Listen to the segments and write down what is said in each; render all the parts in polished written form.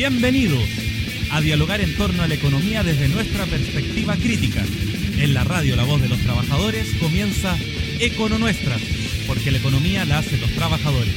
Bienvenido a dialogar en torno a la economía desde nuestra perspectiva crítica. En la radio La Voz de los Trabajadores comienza Econo Nuestra, porque la economía la hacen los trabajadores.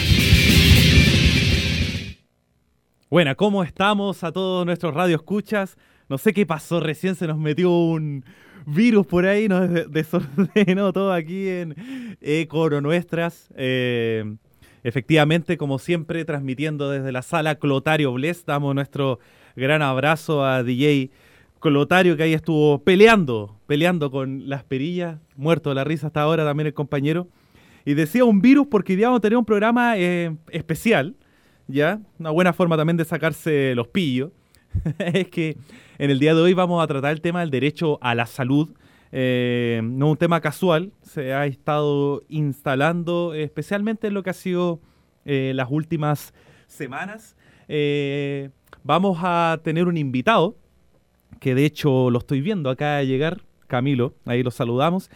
Bueno, ¿cómo estamos a todos nuestros radioescuchas? No sé qué pasó, recién se nos metió un virus por ahí, nos desordenó todo aquí en Econo Nuestras. Efectivamente, como siempre, transmitiendo desde la sala Clotario Bless, damos nuestro gran abrazo a DJ Clotario, que ahí estuvo peleando con las perillas, muerto de la risa hasta ahora también el compañero. Y decía un virus porque hoy día vamos a tener un programa especial, ¿ya? Una buena forma también de sacarse los pillos. Es que en el día de hoy vamos a tratar el tema del derecho a la salud. No un tema casual, se ha estado instalando especialmente en lo que ha sido las últimas semanas. Vamos a tener un invitado, que de hecho lo estoy viendo acá llegar, Camilo, ahí lo saludamos.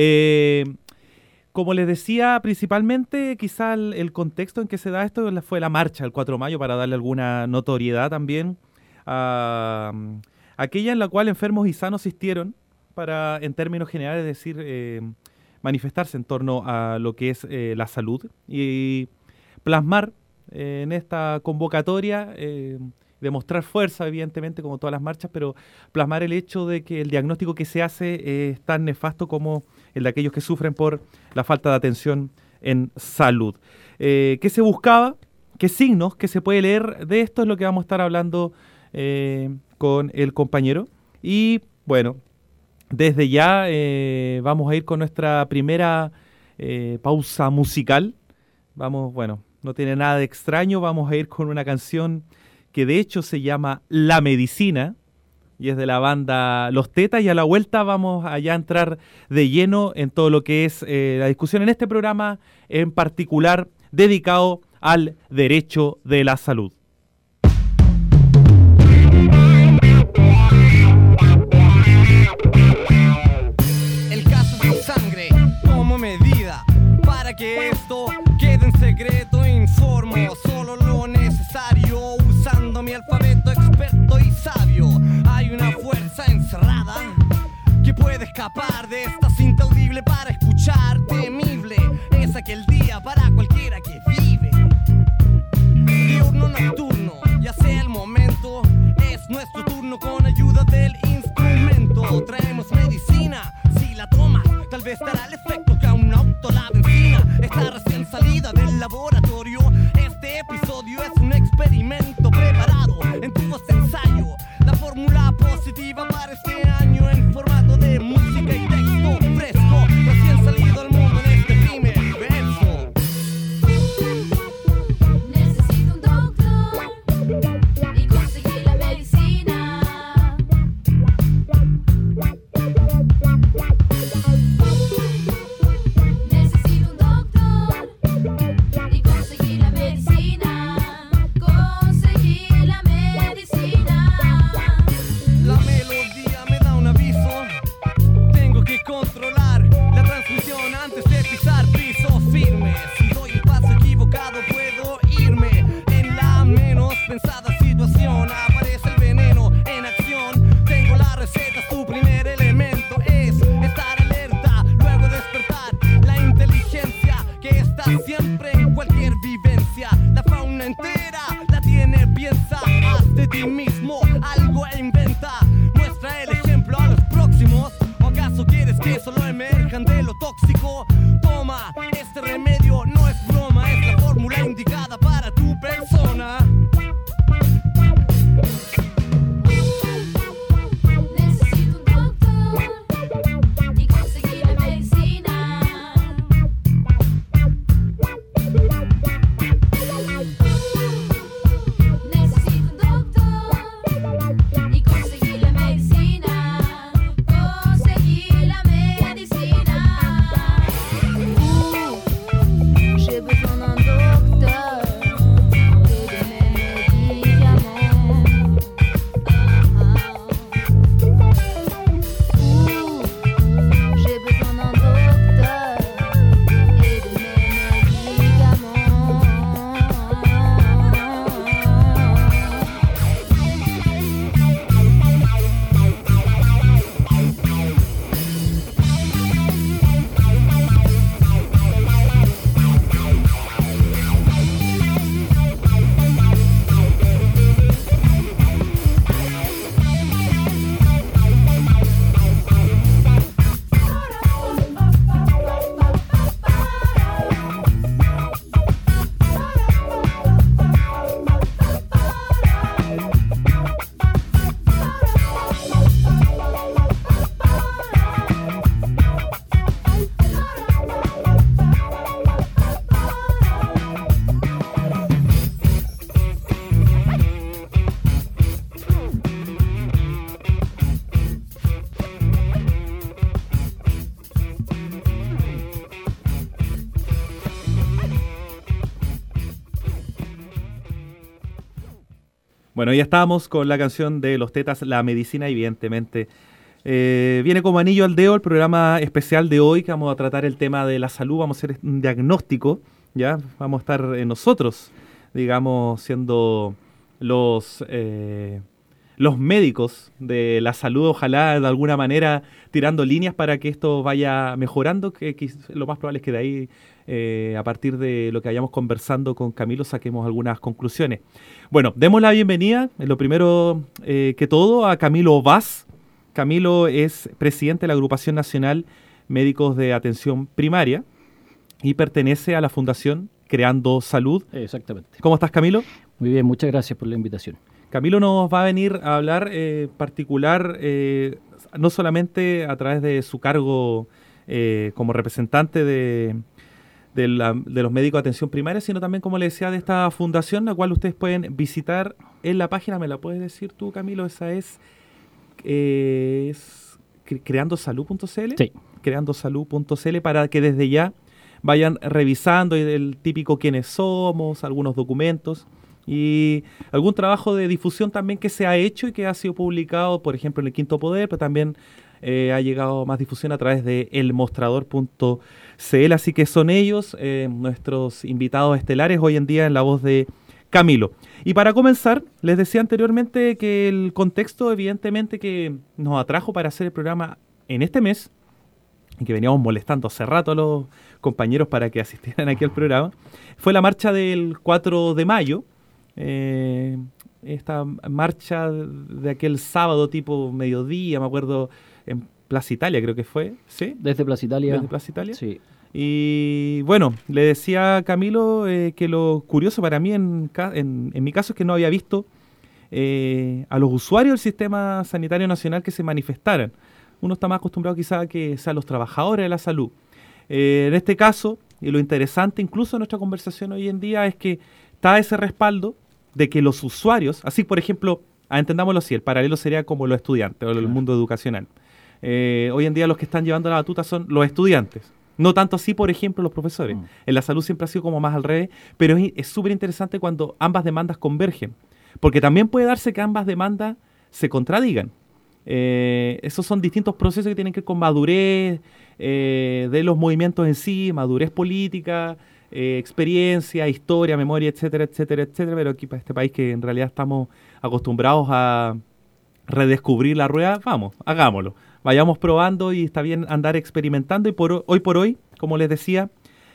Como les decía, principalmente quizá el contexto en que se da esto fue la marcha el 4 de mayo para darle alguna notoriedad también a aquella en la cual enfermos y sanos asistieron para, en términos generales, decir, manifestarse en torno a lo que es la salud y plasmar en esta convocatoria, demostrar fuerza, evidentemente, como todas las marchas, pero plasmar el hecho de que el diagnóstico que se hace es tan nefasto como el de aquellos que sufren por la falta de atención en salud. ¿Qué se buscaba? ¿Qué signos que se puede leer de esto? Es lo que vamos a estar hablando con el compañero. Y, bueno, desde ya vamos a ir con nuestra primera pausa musical. Vamos, bueno, no tiene nada de extraño. Vamos a ir con una canción que de hecho se llama La Medicina y es de la banda Los Tetas, y a la vuelta vamos allá a entrar de lleno en todo lo que es la discusión en este programa, en particular dedicado al derecho de la salud. El caso de sangre como medida para que esto quede en secreto. Informo solo lo necesario usando mi alfabeto experto y sabio. Hay una fuerza encerrada que puede escapar de esta cinta audible para escuchar. Temible es aquel día para cualquiera que vive. Diurno nocturno, ya sea el momento, es nuestro turno con ayuda del instrumento. Traemos medicina, si la tomas, tal vez dará el efecto que a un auto la benzina. Está recién salida del laboratorio. Este episodio es un experimento preparado en tu voz de ensayo. La fórmula positiva para este año en formato de música y texto fresco, recién salido al mundo en este primer verso. Necesito un doctor y conseguir la medicina. Necesito un doctor y conseguir la medicina. Conseguir la medicina. La melodía me da un aviso. Tengo que controlar la transmisión antes de pisar piso firme. Si doy el paso equivocado puedo irme en la menos pensada situación. Aparece el veneno en acción. Tengo la receta, tu primer elemento es estar alerta, luego despertar la inteligencia que está siempre en cualquier vivencia. La fauna entera la tiene, piensa, haz de ti mismo algo e inventa. Muestra el ejemplo a los próximos. ¿O acaso quieres que solo emerjan de lo tóxico? Toma, este remedio no es broma, es la fórmula indicada para tu persona. Necesito un doctor y conseguir la medicina. Necesito un doctor y conseguir Bueno, ya estábamos con la canción de Los Tetas, La Medicina, evidentemente. Viene como anillo al dedo el programa especial de hoy, que vamos a tratar el tema de la salud, vamos a hacer un diagnóstico, ¿ya? Vamos a estar nosotros, digamos, siendo los médicos de la salud, ojalá de alguna manera tirando líneas para que esto vaya mejorando, que lo más probable es que de ahí, a partir de lo que vayamos conversando con Camilo, saquemos algunas conclusiones. Bueno, demos la bienvenida, lo primero que todo, a Camilo Vaz. Camilo es presidente de la Agrupación Nacional Médicos de Atención Primaria y pertenece a la Fundación Creando Salud. Exactamente. ¿Cómo estás, Camilo? Muy bien, muchas gracias por la invitación. Camilo nos va a venir a hablar particular, no solamente a través de su cargo como representante de los médicos de atención primaria, sino también, como le decía, de esta fundación, la cual ustedes pueden visitar en la página. ¿Me la puedes decir tú, Camilo? Esa es creandosalud.cl. Sí. Creandosalud.cl, para que desde ya vayan revisando el típico quiénes somos, algunos documentos y algún trabajo de difusión también que se ha hecho y que ha sido publicado, por ejemplo, en el Quinto Poder, pero también ha llegado más difusión a través de elmostrador.cl. Así que son ellos nuestros invitados estelares hoy en día en la voz de Camilo. Y para comenzar, les decía anteriormente que el contexto, evidentemente, que nos atrajo para hacer el programa en este mes, y que veníamos molestando hace rato a los compañeros para que asistieran aquí al programa, fue la marcha del 4 de mayo, esta marcha de aquel sábado tipo mediodía, me acuerdo, en Plaza Italia creo que fue, ¿sí? Desde Plaza Italia. Desde Plaza Italia. Sí. Y bueno, le decía a Camilo que lo curioso para mí en mi caso es que no había visto a los usuarios del Sistema Sanitario Nacional que se manifestaran. Uno está más acostumbrado quizá a que sean los trabajadores de la salud. En este caso, y lo interesante incluso de nuestra conversación hoy en día es que está ese respaldo de que los usuarios, así por ejemplo, entendámoslo así, el paralelo sería como los estudiantes o el mundo educacional. Hoy en día los que están llevando la batuta son los estudiantes. No tanto así, por ejemplo, los profesores. En la salud siempre ha sido como más al revés, pero es súper interesante cuando ambas demandas convergen, porque también puede darse que ambas demandas se contradigan. Esos son distintos procesos que tienen que ver con madurez de los movimientos en sí, madurez política, experiencia, historia, memoria, etcétera, etcétera, etcétera, pero aquí para este país que en realidad estamos acostumbrados a redescubrir la rueda, vamos, hagámoslo. Vayamos probando y está bien andar experimentando y hoy por hoy, como les decía,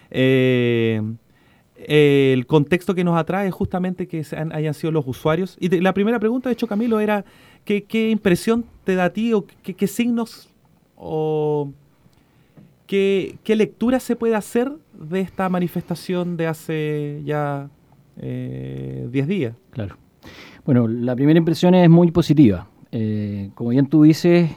el contexto que nos atrae es justamente que hayan sido los usuarios. Y la primera pregunta, de hecho, Camilo, era ¿qué impresión te da a ti o qué signos o qué lectura se puede hacer de esta manifestación de hace ya 10 días? Claro. Bueno, la primera impresión es muy positiva. Como bien tú dices,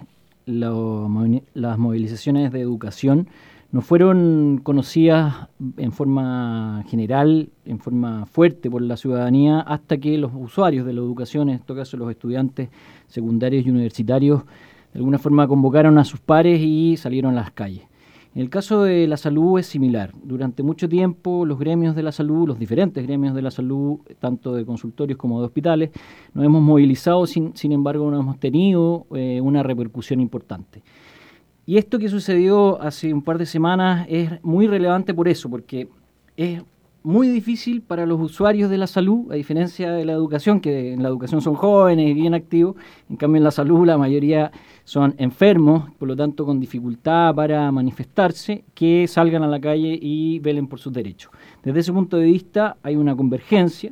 las movilizaciones de educación no fueron conocidas en forma general, en forma fuerte por la ciudadanía, hasta que los usuarios de la educación, en este caso los estudiantes secundarios y universitarios, de alguna forma convocaron a sus pares y salieron a las calles. En el caso de la salud es similar. Durante mucho tiempo los gremios de la salud, los diferentes gremios de la salud, tanto de consultorios como de hospitales, nos hemos movilizado, sin embargo no hemos tenido una repercusión importante. Y esto que sucedió hace un par de semanas es muy relevante por eso, porque es muy difícil para los usuarios de la salud, a diferencia de la educación, que en la educación son jóvenes y bien activos, en cambio en la salud la mayoría son enfermos, por lo tanto con dificultad para manifestarse, que salgan a la calle y velen por sus derechos. Desde ese punto de vista hay una convergencia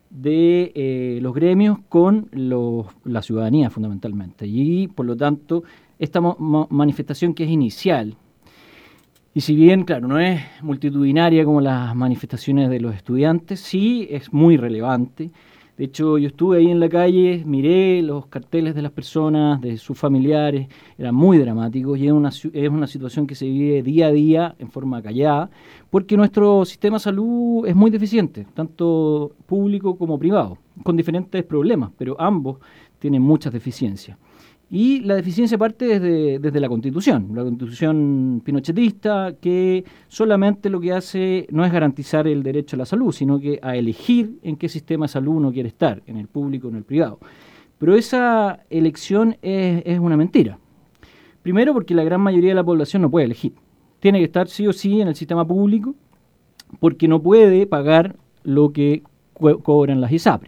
de los gremios con la ciudadanía fundamentalmente, y por lo tanto esta manifestación que es inicial, y si bien, claro, no es multitudinaria como las manifestaciones de los estudiantes, sí es muy relevante. De hecho, yo estuve ahí en la calle, miré los carteles de las personas, de sus familiares, eran muy dramáticos y es una situación que se vive día a día en forma callada, porque nuestro sistema de salud es muy deficiente, tanto público como privado, con diferentes problemas, pero ambos tienen muchas deficiencias. Y la deficiencia parte desde la Constitución pinochetista, que solamente lo que hace no es garantizar el derecho a la salud, sino que a elegir en qué sistema de salud uno quiere estar, en el público o en el privado. Pero esa elección es una mentira. Primero porque la gran mayoría de la población no puede elegir. Tiene que estar sí o sí en el sistema público porque no puede pagar lo que cobran las ISAPRES.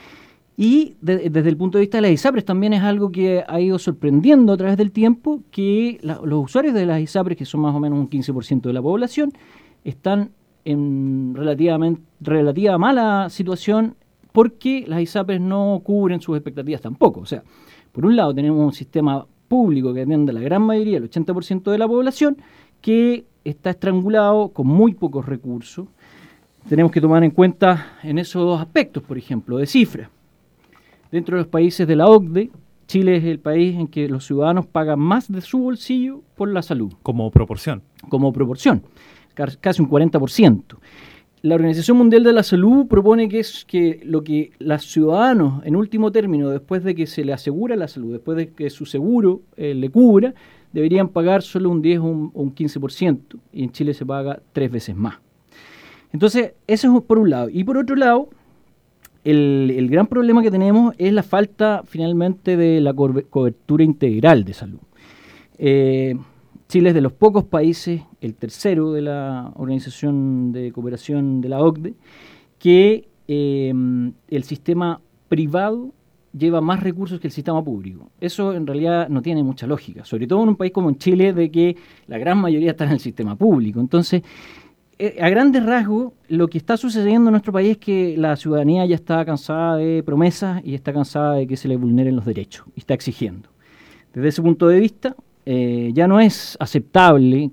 Y desde el punto de vista de las ISAPRES también es algo que ha ido sorprendiendo a través del tiempo, que los usuarios de las ISAPRES, que son más o menos un 15% de la población, están en relativa mala situación porque las ISAPRES no cubren sus expectativas tampoco. O sea, por un lado tenemos un sistema público que atiende a la gran mayoría, el 80% de la población, que está estrangulado con muy pocos recursos. Tenemos que tomar en cuenta en esos dos aspectos, por ejemplo, de cifras. Dentro de los países de la OCDE, Chile es el país en que los ciudadanos pagan más de su bolsillo por la salud. Como proporción. Como proporción, casi un 40%. La Organización Mundial de la Salud propone que lo que los ciudadanos, en último término, después de que se le asegura la salud, después de que su seguro le cubra, deberían pagar solo un 10 o un 15%, y en Chile se paga 3 veces más. Entonces, eso es por un lado. Y por otro lado, el gran problema que tenemos es la falta, finalmente, de la cobertura integral de salud. Chile es de los pocos países, el tercero de la Organización de Cooperación de la OCDE, que el sistema privado lleva más recursos que el sistema público. Eso en realidad no tiene mucha lógica, sobre todo en un país como en Chile, de que la gran mayoría está en el sistema público. Entonces, a grandes rasgos, lo que está sucediendo en nuestro país es que la ciudadanía ya está cansada de promesas y está cansada de que se le vulneren los derechos, y está exigiendo. Desde ese punto de vista, ya no es aceptable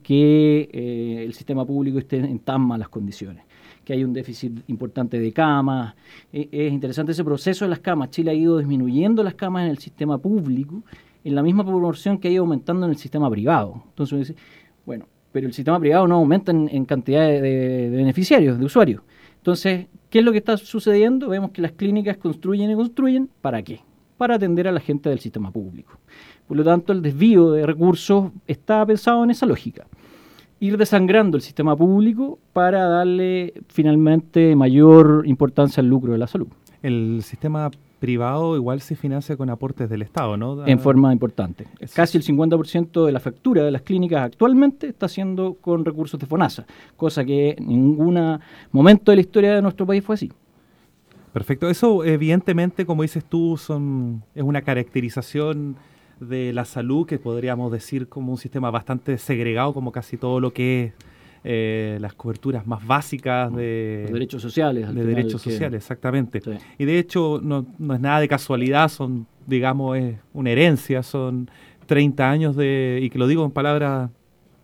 que el sistema público esté en tan malas condiciones, que hay un déficit importante de camas. Es interesante ese proceso de las camas. Chile ha ido disminuyendo las camas en el sistema público en la misma proporción que ha ido aumentando en el sistema privado. Entonces uno dice, bueno, pero el sistema privado no aumenta en cantidad de beneficiarios, de usuarios. Entonces, ¿qué es lo que está sucediendo? Vemos que las clínicas construyen, ¿para qué? Para atender a la gente del sistema público. Por lo tanto, el desvío de recursos está pensado en esa lógica. Ir desangrando el sistema público para darle finalmente mayor importancia al lucro de la salud. El sistema privado igual se financia con aportes del Estado, ¿no? En forma importante. Casi el 50% de la factura de las clínicas actualmente está siendo con recursos de FONASA, cosa que en ningún momento de la historia de nuestro país fue así. Perfecto. Eso, evidentemente, como dices tú, es una caracterización de la salud que podríamos decir como un sistema bastante segregado, como casi todo lo que es las coberturas más básicas de los derechos sociales. De derechos sociales, exactamente. Sí. Y de hecho no es nada de casualidad, digamos, es una herencia, son 30 años y que lo digo en palabras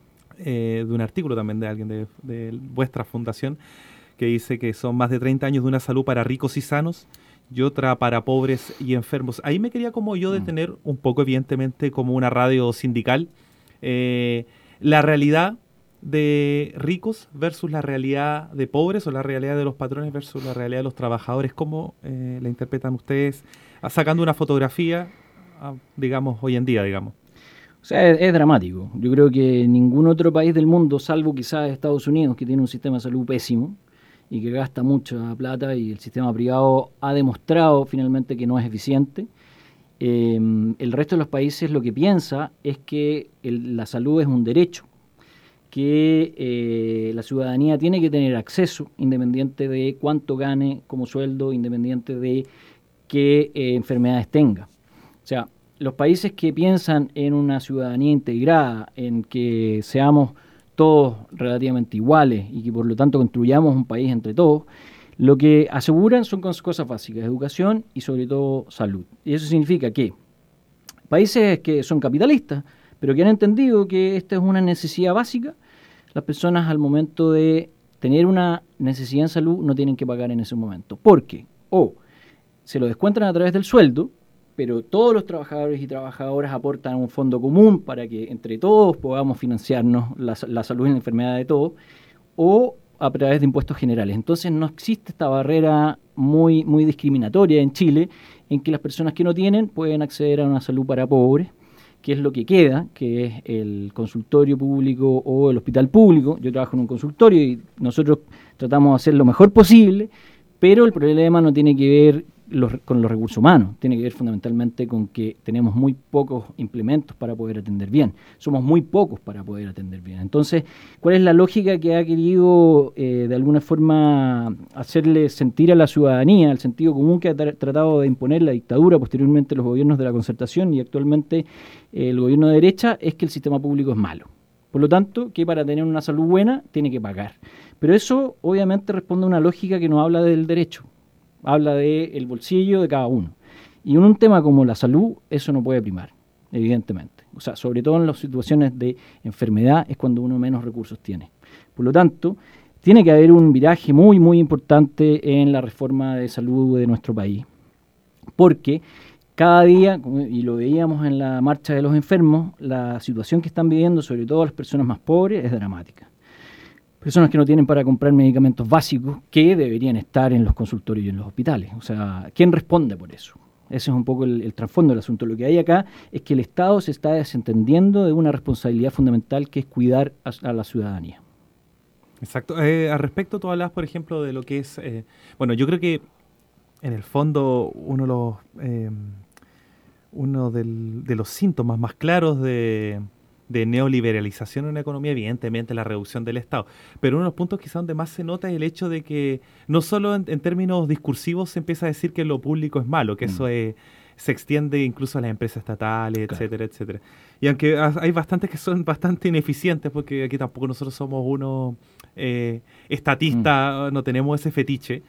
de un artículo también de alguien de vuestra fundación, que dice que son más de 30 años de una salud para ricos y sanos y otra para pobres y enfermos. Ahí me quería como yo detener un poco, evidentemente, como una radio sindical, la realidad de ricos versus la realidad de pobres, o la realidad de los patrones versus la realidad de los trabajadores. ¿Cómo la interpretan ustedes sacando una fotografía, digamos, hoy en día, digamos? O sea, es dramático. Yo creo que ningún otro país del mundo, salvo quizás Estados Unidos, que tiene un sistema de salud pésimo y que gasta mucha plata, y el sistema privado ha demostrado finalmente que no es eficiente. El resto de los países lo que piensa es que la salud es un derecho, que la ciudadanía tiene que tener acceso, independiente de cuánto gane como sueldo, independiente de qué enfermedades tenga. O sea, los países que piensan en una ciudadanía integrada, en que seamos todos relativamente iguales y que por lo tanto construyamos un país entre todos, lo que aseguran son cosas básicas: educación y sobre todo salud. Y eso significa que países que son capitalistas, pero que han entendido que esta es una necesidad básica, las personas al momento de tener una necesidad en salud no tienen que pagar en ese momento. Porque se lo descuentan a través del sueldo, pero todos los trabajadores y trabajadoras aportan a un fondo común para que entre todos podamos financiarnos la salud y la enfermedad de todos, o a través de impuestos generales. Entonces no existe esta barrera muy, muy discriminatoria en Chile, en que las personas que no tienen pueden acceder a una salud para pobres, que es lo que queda, que es el consultorio público o el hospital público. Yo trabajo en un consultorio y nosotros tratamos de hacer lo mejor posible, pero el problema no tiene que ver con los recursos humanos, tiene que ver fundamentalmente con que tenemos muy pocos implementos para poder atender bien, somos muy pocos para poder atender bien. Entonces, ¿cuál es la lógica que ha querido de alguna forma hacerle sentir a la ciudadanía, el sentido común que ha tratado de imponer la dictadura, posteriormente los gobiernos de la Concertación y actualmente el gobierno de derecha? Es que el sistema público es malo. Por lo tanto, que para tener una salud buena tiene que pagar. Pero eso obviamente responde a una lógica que no habla del derecho, habla del bolsillo de cada uno. Y en un tema como la salud, eso no puede primar, evidentemente. O sea, sobre todo en las situaciones de enfermedad es cuando uno menos recursos tiene. Por lo tanto, tiene que haber un viraje muy, muy importante en la reforma de salud de nuestro país. Porque cada día, y lo veíamos en la marcha de los enfermos, la situación que están viviendo, sobre todo las personas más pobres, es dramática. Personas que no tienen para comprar medicamentos básicos que deberían estar en los consultorios y en los hospitales. O sea, ¿quién responde por eso? Ese es un poco el trasfondo del asunto. Lo que hay acá es que el Estado se está desentendiendo de una responsabilidad fundamental que es cuidar a la ciudadanía. Exacto. Al respecto, tú hablabas, por ejemplo, de lo que es... bueno, yo creo que en el fondo uno de los síntomas más claros de neoliberalización en una economía, evidentemente la reducción del Estado. Pero uno de los puntos quizás donde más se nota es el hecho de que no solo en términos discursivos se empieza a decir que lo público es malo, que eso se extiende incluso a las empresas estatales, Claro. etcétera, etcétera. Y aunque hay bastantes que son bastante ineficientes, porque aquí tampoco nosotros somos unos estatistas, no tenemos ese fetiche,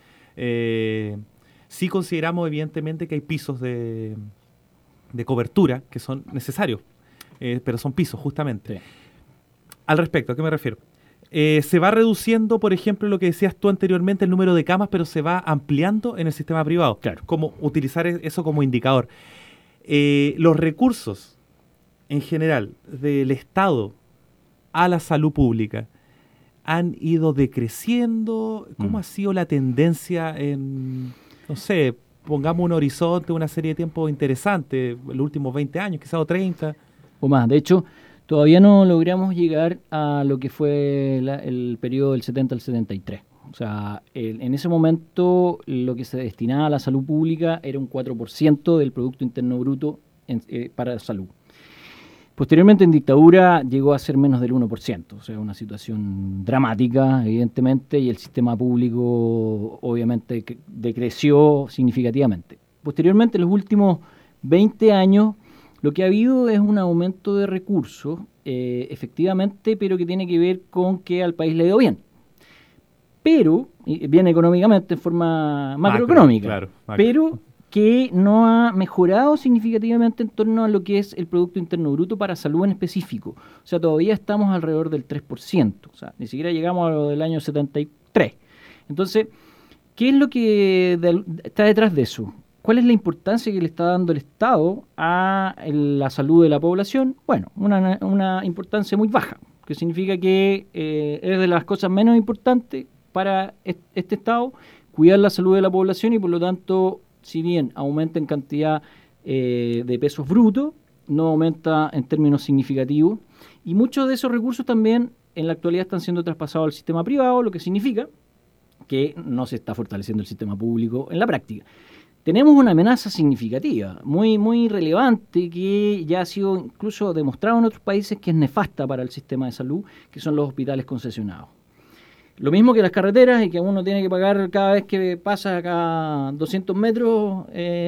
sí consideramos evidentemente que hay pisos de cobertura que son necesarios. Pero son pisos, justamente. Sí. Al respecto, ¿a qué me refiero? Se va reduciendo, por ejemplo, lo que decías tú anteriormente, el número de camas, pero se va ampliando en el sistema privado. Claro. Como utilizar eso como indicador. Los recursos, en general, del Estado a la salud pública, han ido decreciendo. ¿Cómo ha sido la tendencia en, no sé, pongamos un horizonte, una serie de tiempo interesante, los últimos 20 años, quizás o 30? O más. De hecho, todavía no logramos llegar a lo que fue el periodo del 70 al 73. O sea, en ese momento lo que se destinaba a la salud pública era un 4% del Producto Interno Bruto para la salud. Posteriormente, en dictadura, llegó a ser menos del 1%. O sea, una situación dramática, evidentemente, y el sistema público, obviamente, decreció significativamente. Posteriormente, en los últimos 20 años, lo que ha habido es un aumento de recursos, efectivamente, pero que tiene que ver con que al país le ha ido bien. Pero, bien económicamente, en forma macroeconómica, claro, macro. pero que no ha mejorado significativamente en torno a lo que es el Producto Interno Bruto para salud en específico. O sea, todavía estamos alrededor del 3%. O sea, ni siquiera llegamos a lo del año 73. Entonces, ¿qué es lo que está detrás de eso? ¿Cuál es la importancia que le está dando el Estado a la salud de la población? Bueno, una importancia muy baja, que significa que es de las cosas menos importantes para este Estado cuidar la salud de la población y por lo tanto, si bien aumenta en cantidad de pesos brutos, no aumenta en términos significativos y muchos de esos recursos también en la actualidad están siendo traspasados al sistema privado, lo que significa que no se está fortaleciendo el sistema público en la práctica. Tenemos una amenaza significativa, muy, muy relevante, que ya ha sido incluso demostrado en otros países que es nefasta para el sistema de salud, que son los hospitales concesionados. Lo mismo que las carreteras y que uno tiene que pagar cada vez que pasa cada 200 metros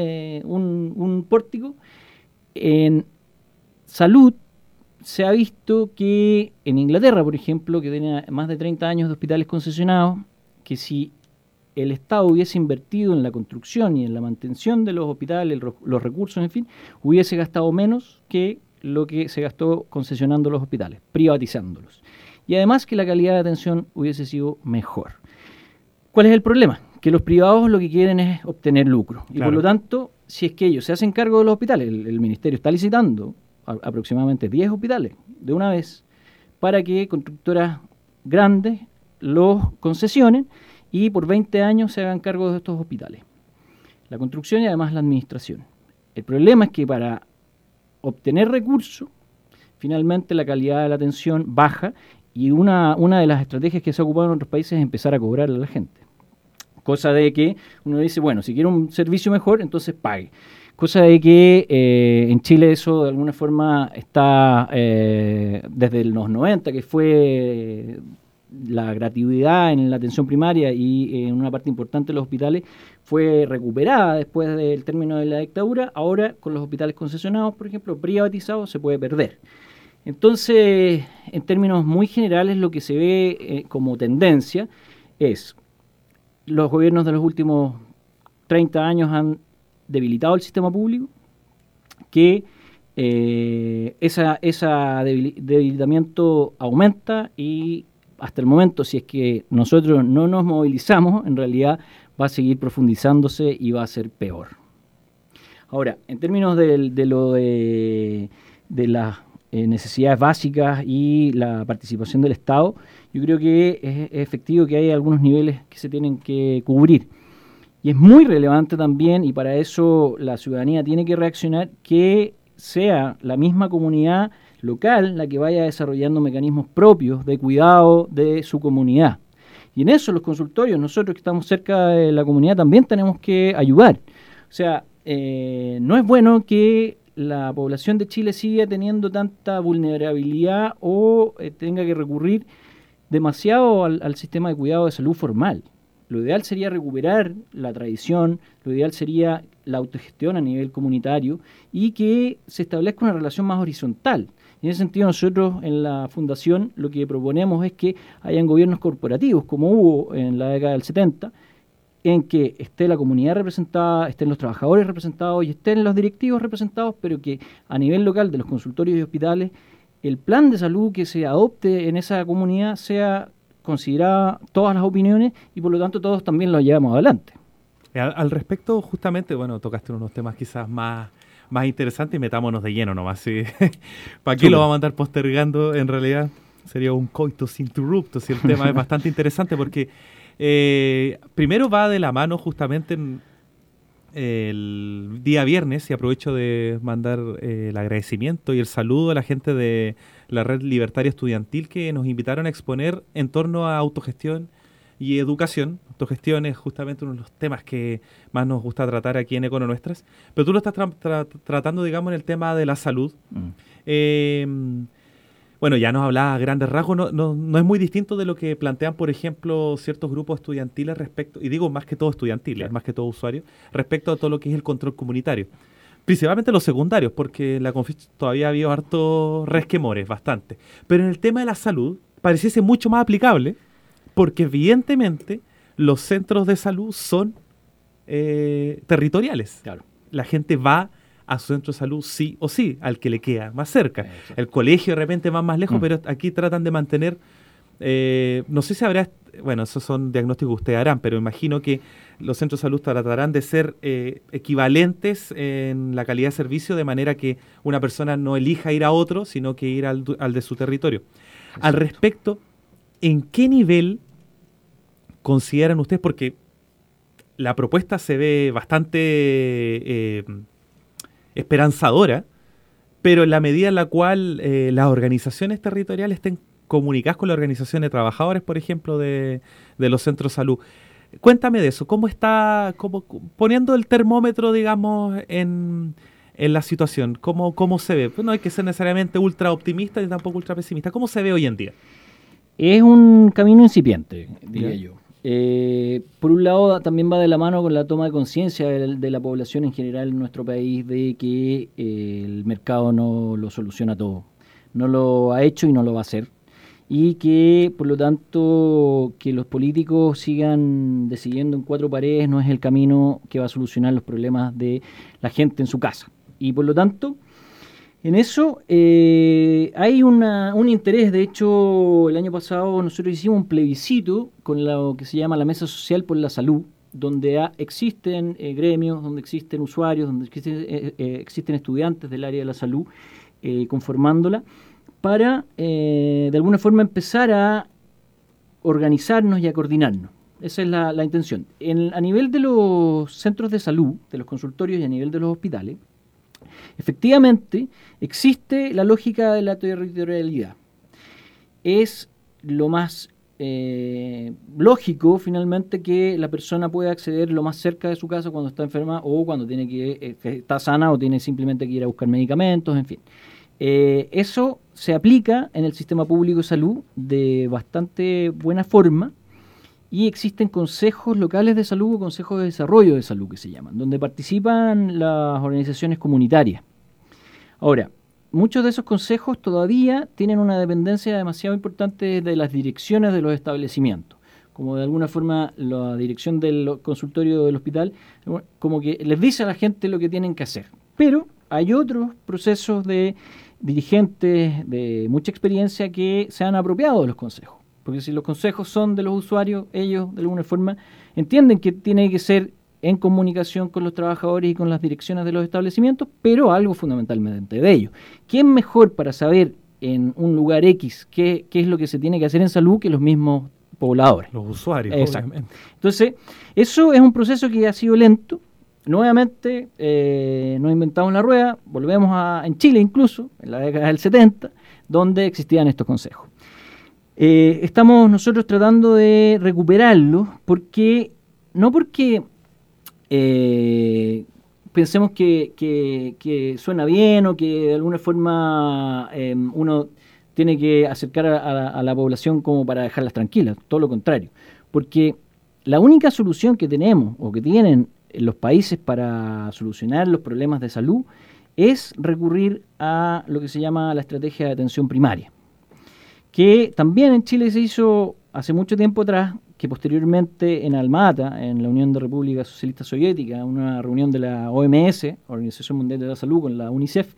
un pórtico. En salud se ha visto que en Inglaterra, por ejemplo, que tiene más de 30 años de hospitales concesionados, que si el Estado hubiese invertido en la construcción y en la mantención de los hospitales, los recursos, en fin, hubiese gastado menos que lo que se gastó concesionando los hospitales, privatizándolos. Y además que la calidad de atención hubiese sido mejor. ¿Cuál es el problema? Que los privados lo que quieren es obtener lucro. Y Claro. por lo tanto, si es que ellos se hacen cargo de los hospitales, el ministerio está licitando aproximadamente 10 hospitales de una vez para que constructoras grandes los concesionen y por 20 años se hagan cargo de estos hospitales. La construcción y además la administración. El problema es que para obtener recursos, finalmente la calidad de la atención baja y una de las estrategias que se ha ocupado en otros países es empezar a cobrarle a la gente. Cosa de que uno dice, bueno, si quiere un servicio mejor, entonces pague. Cosa de que en Chile eso de alguna forma está desde los 90, que fue la gratuidad en la atención primaria y en una parte importante de los hospitales, fue recuperada después del término de la dictadura. Ahora, con los hospitales concesionados, por ejemplo, privatizados, se puede perder. Entonces, en términos muy generales, lo que se ve como tendencia es los gobiernos de los últimos 30 años han debilitado el sistema público, que debilitamiento aumenta y hasta el momento, si es que nosotros no nos movilizamos, en realidad va a seguir profundizándose y va a ser peor. Ahora, en términos de las necesidades básicas y la participación del Estado, yo creo que es efectivo que hay algunos niveles que se tienen que cubrir. Y es muy relevante también, y para eso la ciudadanía tiene que reaccionar, que sea la misma comunidad local la que vaya desarrollando mecanismos propios de cuidado de su comunidad. Y en eso los consultorios, nosotros que estamos cerca de la comunidad, también tenemos que ayudar. O sea, no es bueno que la población de Chile siga teniendo tanta vulnerabilidad o tenga que recurrir demasiado al sistema de cuidado de salud formal. Lo ideal sería recuperar la tradición, lo ideal sería la autogestión a nivel comunitario y que se establezca una relación más horizontal. En ese sentido, nosotros en la Fundación lo que proponemos es que hayan gobiernos corporativos, como hubo en la década del 70, en que esté la comunidad representada, estén los trabajadores representados y estén los directivos representados, pero que a nivel local de los consultorios y hospitales, el plan de salud que se adopte en esa comunidad sea considerada todas las opiniones y por lo tanto todos también lo llevamos adelante. Al respecto, justamente, bueno, tocaste unos temas quizás más interesantes y metámonos de lleno nomás. ¿Sí? ¿Para qué lo vamos a andar postergando? En realidad sería un coitus interruptus y el tema es bastante interesante porque primero va de la mano justamente en el día viernes, y aprovecho de mandar el agradecimiento y el saludo a la gente de la Red Libertaria Estudiantil que nos invitaron a exponer en torno a autogestión y educación. Autogestión es justamente uno de los temas que más nos gusta tratar aquí en Econo Nuestras, pero tú lo estás tratando, digamos, en el tema de la salud. Bueno, ya nos hablaba a grandes rasgos, no es muy distinto de lo que plantean, por ejemplo, ciertos grupos estudiantiles respecto, y digo más que todo estudiantiles, claro, más que todo usuarios, respecto a todo lo que es el control comunitario. Principalmente los secundarios, porque en la Confich todavía había harto resquemores, bastante. Pero en el tema de la salud, pareciese mucho más aplicable, porque evidentemente los centros de salud son territoriales. Claro. La gente va a su centro de salud sí o sí, al que le queda más cerca. El colegio de repente va más lejos, pero aquí tratan de mantener, no sé si habrá, bueno, esos son diagnósticos que ustedes harán, pero imagino que los centros de salud tratarán de ser equivalentes en la calidad de servicio, de manera que una persona no elija ir a otro, sino que ir al de su territorio. Exacto. Al respecto, ¿en qué nivel consideran ustedes? Porque la propuesta se ve bastante esperanzadora, pero en la medida en la cual las organizaciones territoriales estén comunicadas con las organizaciones de trabajadores, por ejemplo, de los centros de salud. Cuéntame de eso, ¿cómo está, poniendo el termómetro, digamos, en la situación? ¿Cómo se ve? Pues no hay que ser necesariamente ultra optimista ni tampoco ultra pesimista. ¿Cómo se ve hoy en día? Es un camino incipiente, diría yo. Por un lado, también va de la mano con la toma de conciencia de la población en general en nuestro país de que el mercado no lo soluciona todo. No lo ha hecho y no lo va a hacer. Y que, por lo tanto, que los políticos sigan decidiendo en cuatro paredes no es el camino que va a solucionar los problemas de la gente en su casa. Y, por lo tanto, en eso hay un interés. De hecho, el año pasado nosotros hicimos un plebiscito con lo que se llama la Mesa Social por la Salud, donde existen gremios, donde existen usuarios, donde existen estudiantes del área de la salud conformándola, para de alguna forma empezar a organizarnos y a coordinarnos. esa es la intención. A nivel de los centros de salud, de los consultorios y a nivel de los hospitales, efectivamente existe la lógica de la territorialidad. Es lo más lógico, finalmente, que la persona pueda acceder lo más cerca de su casa cuando está enferma o cuando tiene que está sana o tiene simplemente que ir a buscar medicamentos, en fin. Eso se aplica en el sistema público de salud de bastante buena forma y existen consejos locales de salud o consejos de desarrollo de salud que se llaman, donde participan las organizaciones comunitarias. Ahora, muchos de esos consejos todavía tienen una dependencia demasiado importante de las direcciones de los establecimientos, como de alguna forma la dirección del consultorio del hospital, como que les dice a la gente lo que tienen que hacer. Pero hay otros procesos de dirigentes de mucha experiencia que se han apropiado de los consejos, porque si los consejos son de los usuarios, ellos de alguna forma entienden que tiene que ser en comunicación con los trabajadores y con las direcciones de los establecimientos, pero algo fundamentalmente de ellos. ¿Quién mejor para saber en un lugar X qué es lo que se tiene que hacer en salud que los mismos pobladores? Los usuarios, exacto. obviamente. Entonces, eso es un proceso que ha sido lento. Nuevamente, no inventamos la rueda, volvemos en Chile incluso, en la década del 70, donde existían estos consejos. Estamos nosotros tratando de recuperarlos no porque pensemos que suena bien o que de alguna forma uno tiene que acercar a la población como para dejarlas tranquilas, todo lo contrario, porque la única solución que tenemos o que tienen los países para solucionar los problemas de salud es recurrir a lo que se llama la estrategia de atención primaria, que también en Chile se hizo hace mucho tiempo atrás, que posteriormente en Alma-Ata, en la Unión de Repúblicas Socialistas Soviéticas, una reunión de la OMS, Organización Mundial de la Salud, con la UNICEF,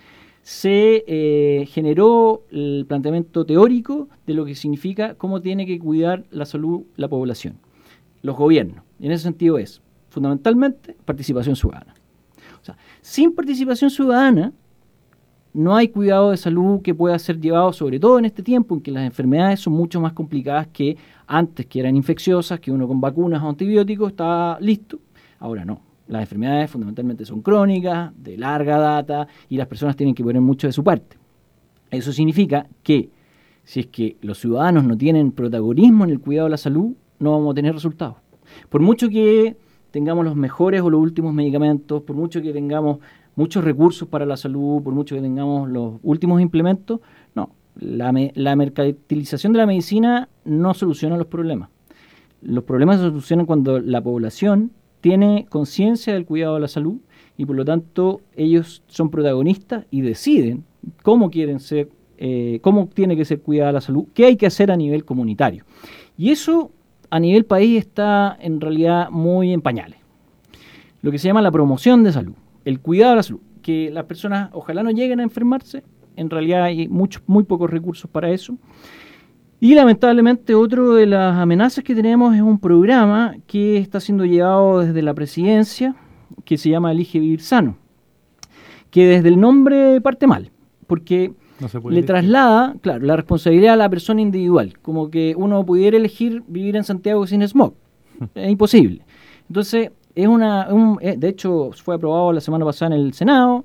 se generó el planteamiento teórico de lo que significa cómo tiene que cuidar la salud la población, los gobiernos. Y en ese sentido es, fundamentalmente, participación ciudadana. O sea, sin participación ciudadana no hay cuidado de salud que pueda ser llevado, sobre todo en este tiempo en que las enfermedades son mucho más complicadas que antes, que eran infecciosas, que uno con vacunas o antibióticos estaba listo. Ahora no. Las enfermedades fundamentalmente son crónicas, de larga data, y las personas tienen que poner mucho de su parte. Eso significa que si es que los ciudadanos no tienen protagonismo en el cuidado de la salud, no vamos a tener resultados. Por mucho que tengamos los mejores o los últimos medicamentos, por mucho que tengamos muchos recursos para la salud, por mucho que tengamos los últimos implementos, no. La mercantilización de la medicina no soluciona los problemas. Los problemas se solucionan cuando la población tiene conciencia del cuidado de la salud y por lo tanto ellos son protagonistas y deciden cómo quieren ser, cómo tiene que ser cuidada la salud, qué hay que hacer a nivel comunitario. Y eso a nivel país está en realidad muy en pañales. Lo que se llama la promoción de salud, el cuidado de la salud, que las personas ojalá no lleguen a enfermarse, en realidad hay muy pocos recursos para eso. Y lamentablemente otro de las amenazas que tenemos es un programa que está siendo llevado desde la presidencia, que se llama Elige Vivir Sano, que desde el nombre parte mal, porque le traslada, claro, la responsabilidad a la persona individual, como que uno pudiera elegir vivir en Santiago sin smog. Es imposible. Entonces, de hecho, fue aprobado la semana pasada en el Senado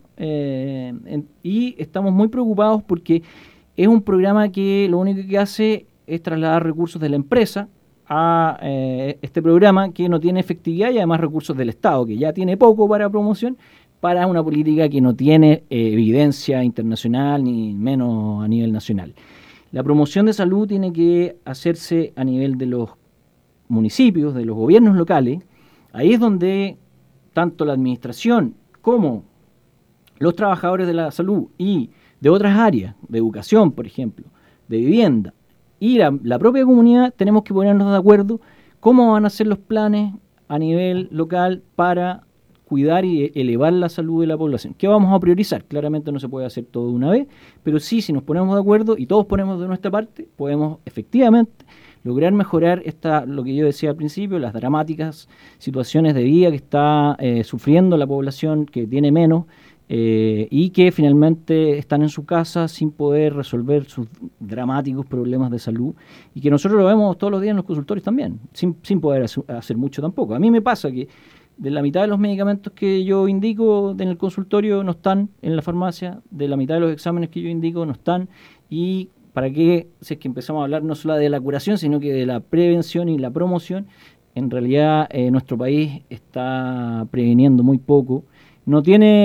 y estamos muy preocupados porque es un programa que lo único que hace es trasladar recursos de la empresa a este programa que no tiene efectividad y además recursos del Estado, que ya tiene poco para promoción, para una política que no tiene evidencia internacional ni menos a nivel nacional. La promoción de salud tiene que hacerse a nivel de los municipios, de los gobiernos locales. Ahí es donde tanto la administración como los trabajadores de la salud y de otras áreas, de educación, por ejemplo, de vivienda, y la propia comunidad tenemos que ponernos de acuerdo cómo van a ser los planes a nivel local para cuidar y elevar la salud de la población. ¿Qué vamos a priorizar? Claramente no se puede hacer todo de una vez, pero sí, si nos ponemos de acuerdo y todos ponemos de nuestra parte, podemos efectivamente lograr mejorar lo que yo decía al principio, las dramáticas situaciones de vida que está sufriendo la población que tiene menos, y que finalmente están en su casa sin poder resolver sus dramáticos problemas de salud y que nosotros lo vemos todos los días en los consultorios también, sin poder hacer mucho tampoco. A mí me pasa que de la mitad de los medicamentos que yo indico en el consultorio no están en la farmacia, de la mitad de los exámenes que yo indico no están, y para qué, si es que empezamos a hablar no solo de la curación, sino que de la prevención y la promoción, en realidad nuestro país está previniendo muy poco, no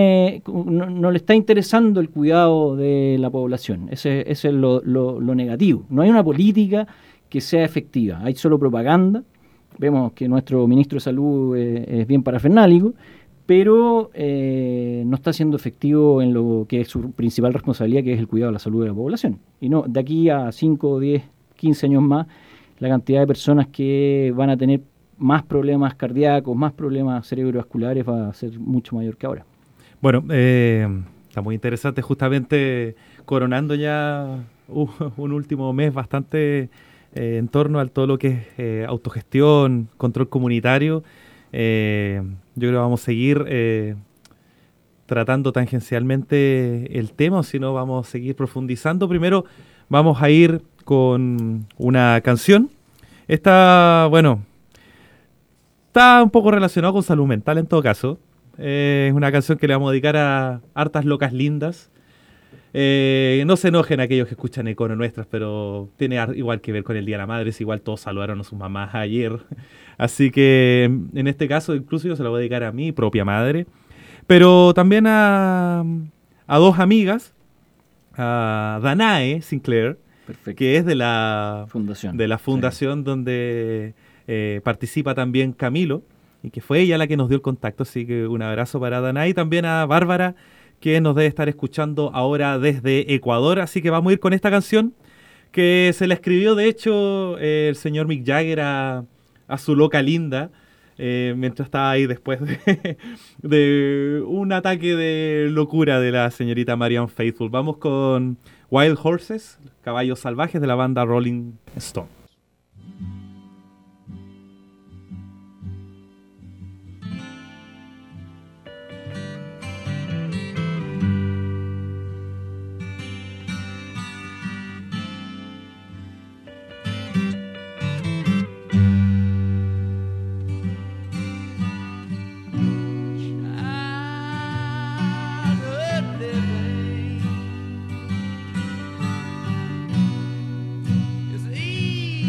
le está interesando el cuidado de la población. Ese es lo negativo. No hay una política que sea efectiva, hay solo propaganda. Vemos que nuestro ministro de Salud es bien parafernálico, pero no está siendo efectivo en lo que es su principal responsabilidad, que es el cuidado de la salud de la población. Y no, de aquí a 5, 10, 15 años más, la cantidad de personas que van a tener más problemas cardíacos, más problemas cerebrovasculares va a ser mucho mayor que ahora. Bueno, está muy interesante, justamente coronando ya un último mes bastante en torno a todo lo que es autogestión, control comunitario. Yo creo que vamos a seguir tratando tangencialmente el tema, o si no vamos a seguir profundizando. Primero vamos a ir con una canción. Esta, bueno, está un poco relacionado con salud mental en todo caso. Es una canción que le vamos a dedicar a hartas locas lindas. No se enojen aquellos que escuchan Econo Nuestras, pero tiene igual que ver con el Día de la Madre. Es igual, todos saludaron a sus mamás ayer. Así que en este caso incluso yo se la voy a dedicar a mi propia madre, pero también a dos amigas, a Danae Sinclair, Perfecto. que es de la fundación, sí, donde participa también Camilo, y que fue ella la que nos dio el contacto. Así que un abrazo para Danae, y también a Bárbara, que nos debe estar escuchando ahora desde Ecuador. Así que vamos a ir con esta canción, que se la escribió de hecho el señor Mick Jagger a su loca linda, mientras estaba ahí después de un ataque de locura de la señorita Marianne Faithfull. Vamos con Wild Horses, Caballos Salvajes, de la banda Rolling Stone. It's easy.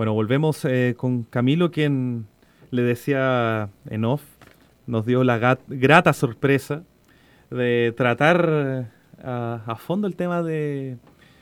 Bueno, volvemos con Camilo, quien le decía en off, nos dio la grata sorpresa de tratar a fondo el tema de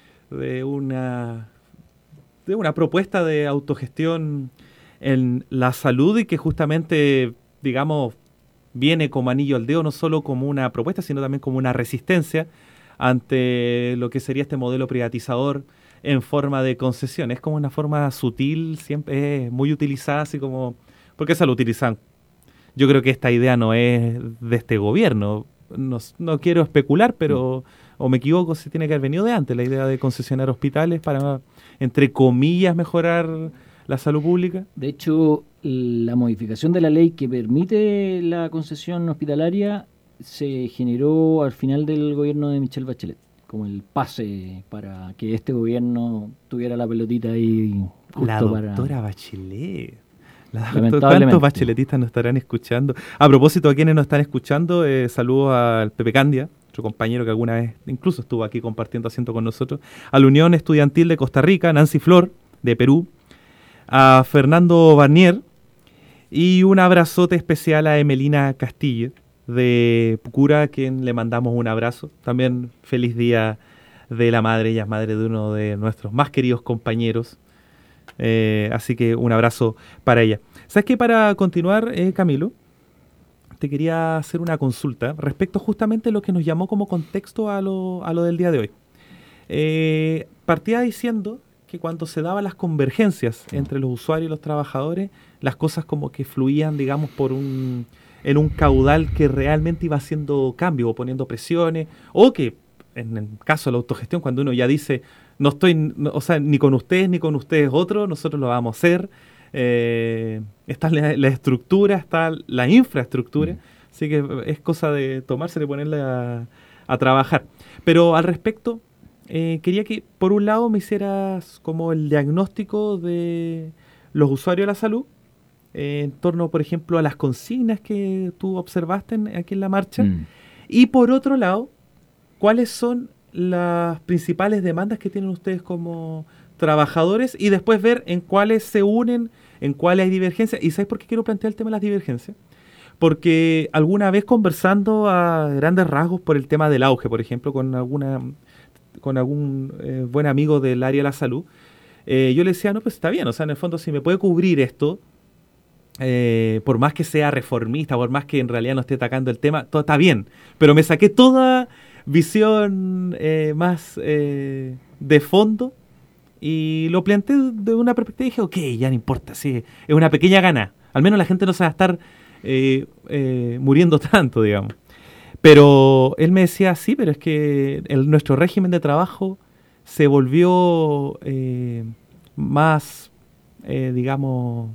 una propuesta de autogestión en la salud y que justamente, digamos, viene como anillo al dedo, no solo como una propuesta, sino también como una resistencia ante lo que sería este modelo privatizador en forma de concesión. Es como una forma sutil, siempre es muy utilizada, así como... ¿Por qué se lo utilizan? Yo creo que esta idea no es de este gobierno. No quiero especular, pero... O me equivoco, se tiene que haber venido de antes, la idea de concesionar hospitales para, entre comillas, mejorar la salud pública. De hecho, la modificación de la ley que permite la concesión hospitalaria se generó al final del gobierno de Michelle Bachelet, como el pase para que este gobierno tuviera la pelotita ahí justo La para... doctora Bachelet. Lamentablemente. ¿Cuántos bacheletistas nos estarán escuchando? A propósito, a quienes nos están escuchando, saludos al Pepe Candia, otro compañero que alguna vez incluso estuvo aquí compartiendo asiento con nosotros, a la Unión Estudiantil de Costa Rica, Nancy Flor, de Perú, a Fernando Barnier, y un abrazote especial a Emelina Castillo, de Pucura, a quien le mandamos un abrazo. También feliz día de la madre, ella es madre de uno de nuestros más queridos compañeros, así que un abrazo para ella. ¿Sabes qué? Para continuar, Camilo, te quería hacer una consulta respecto justamente a lo que nos llamó como contexto a lo del día de hoy. Partía diciendo que cuando se daban las convergencias entre los usuarios y los trabajadores, las cosas como que fluían, digamos, en un caudal que realmente iba haciendo cambio o poniendo presiones, o que en el caso de la autogestión, cuando uno ya dice, no estoy, o sea, ni con ustedes otro, nosotros lo vamos a hacer. Está la estructura, está la infraestructura, así que es cosa de tomarse y ponerla a trabajar. Pero al respecto, quería que por un lado me hicieras como el diagnóstico de los usuarios de la salud en torno, por ejemplo, a las consignas que tú observaste aquí en la marcha, y por otro lado, ¿cuáles son las principales demandas que tienen ustedes como trabajadores? Y después ver en cuáles se unen, en cuáles hay divergencias. ¿Y sabes por qué quiero plantear el tema de las divergencias? Porque alguna vez conversando a grandes rasgos por el tema del auge, por ejemplo, con algún buen amigo del área de la salud, yo le decía, no, pues está bien, o sea, en el fondo si me puede cubrir esto, por más que sea reformista, por más que en realidad no esté atacando el tema, todo está bien, pero me saqué toda visión más de fondo y lo planteé de una perspectiva y dije, ok, ya no importa, sí, es una pequeña gana, al menos la gente no se va a estar muriendo tanto, digamos. Pero él me decía, sí, pero es que nuestro régimen de trabajo se volvió más, digamos,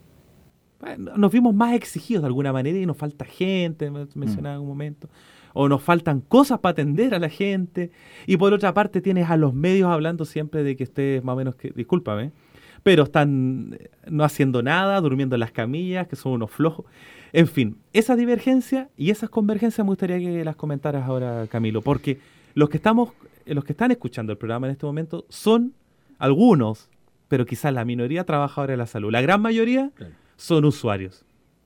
nos vimos más exigidos de alguna manera y nos falta gente, mencionaba en un momento, o nos faltan cosas para atender a la gente. Y por otra parte tienes a los medios hablando siempre de que ustedes más o menos, discúlpame, pero están no haciendo nada, durmiendo en las camillas, que son unos flojos. En fin, esa divergencia y esas convergencias me gustaría que las comentaras ahora, Camilo, porque los que están escuchando el programa en este momento son algunos, pero quizás la minoría trabajadora de la salud. La gran mayoría son usuarios.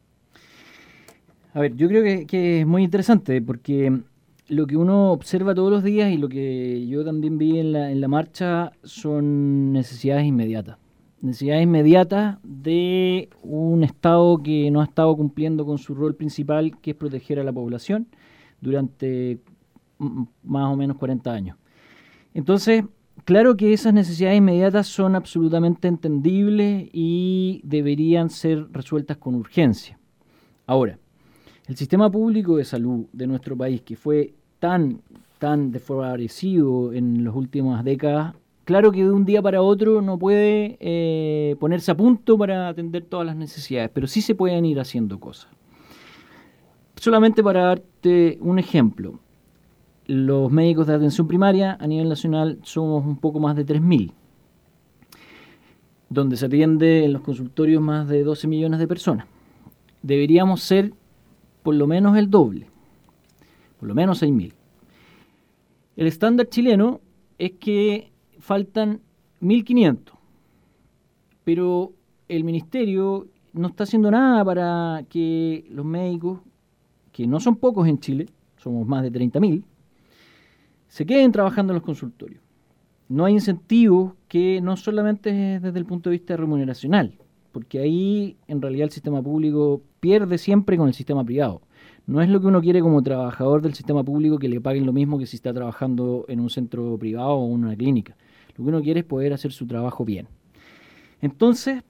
A ver, yo creo que es muy interesante porque lo que uno observa todos los días y lo que yo también vi en la marcha son necesidades inmediatas. Necesidades inmediatas de un Estado que no ha estado cumpliendo con su rol principal, que es proteger a la población durante más o menos 40 años. Entonces, claro que esas necesidades inmediatas son absolutamente entendibles y deberían ser resueltas con urgencia. Ahora, el sistema público de salud de nuestro país, que fue tan desfavorecido en las últimas décadas, claro que de un día para otro no puede ponerse a punto para atender todas las necesidades, pero sí se pueden ir haciendo cosas. Solamente para darte un ejemplo, los médicos de atención primaria a nivel nacional somos un poco más de 3.000, donde se atiende en los consultorios más de 12 millones de personas. Deberíamos ser por lo menos el doble, por lo menos 6.000. El estándar chileno es que faltan 1.500. pero el ministerio no está haciendo nada para que los médicos, que no son pocos en Chile, somos más de 30.000, se queden trabajando en los consultorios. No hay incentivos que no solamente es desde el punto de vista remuneracional, porque ahí en realidad el sistema público pierde siempre con el sistema privado. No es lo que uno quiere como trabajador del sistema público que le paguen lo mismo que si está trabajando en un centro privado o en una clínica. Lo que uno quiere es poder hacer su trabajo bien. Entonces,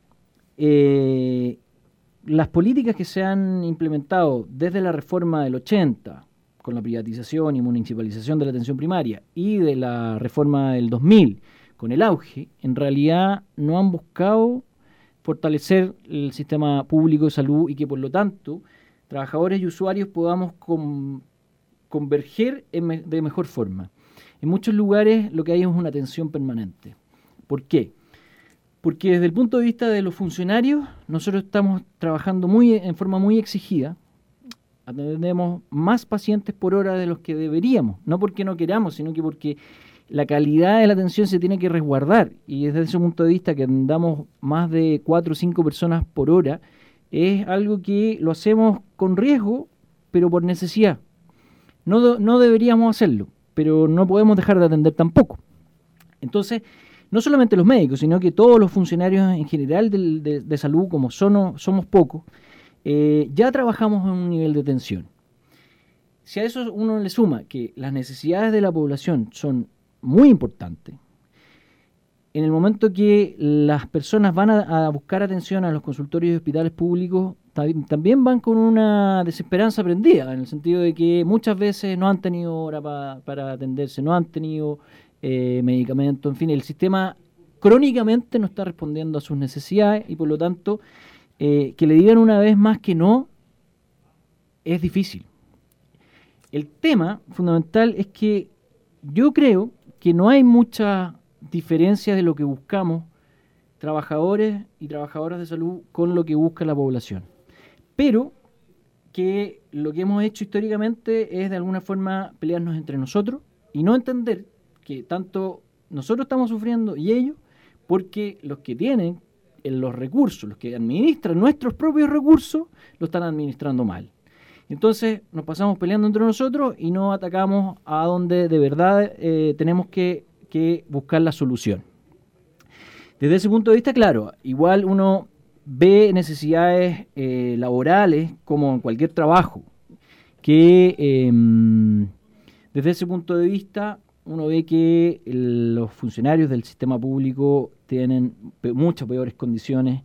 las políticas que se han implementado desde la reforma del 80, con la privatización y municipalización de la atención primaria, y de la reforma del 2000, con el auge, en realidad no han buscado fortalecer el sistema público de salud y que por lo tanto trabajadores y usuarios podamos converger de mejor forma. En muchos lugares lo que hay es una tensión permanente. ¿Por qué? Porque desde el punto de vista de los funcionarios, nosotros estamos trabajando en forma muy exigida. Atendemos más pacientes por hora de los que deberíamos, no porque no queramos, sino que porque la calidad de la atención se tiene que resguardar, y desde ese punto de vista que atendamos más de 4 o 5 personas por hora es algo que lo hacemos con riesgo, pero por necesidad. No deberíamos hacerlo, pero no podemos dejar de atender tampoco. Entonces, no solamente los médicos, sino que todos los funcionarios en general de salud, como somos pocos, ya trabajamos en un nivel de tensión. Si a eso uno le suma que las necesidades de la población son muy importantes, en el momento que las personas van a buscar atención a los consultorios y hospitales públicos, también van con una desesperanza prendida, en el sentido de que muchas veces no han tenido hora para atenderse, no han tenido medicamentos, en fin, el sistema crónicamente no está respondiendo a sus necesidades y por lo tanto que le digan una vez más que no es difícil. El tema fundamental es que yo creo que no hay mucha diferencia de lo que buscamos trabajadores y trabajadoras de salud con lo que busca la población. Pero que lo que hemos hecho históricamente es de alguna forma pelearnos entre nosotros y no entender que tanto nosotros estamos sufriendo y ellos, porque los que tienen los recursos, los que administran nuestros propios recursos, lo están administrando mal. Entonces nos pasamos peleando entre nosotros y no atacamos a donde de verdad tenemos que buscar la solución. Desde ese punto de vista, claro, igual uno ve necesidades laborales como en cualquier trabajo, que desde ese punto de vista uno ve que los funcionarios del sistema público tienen muchas peores condiciones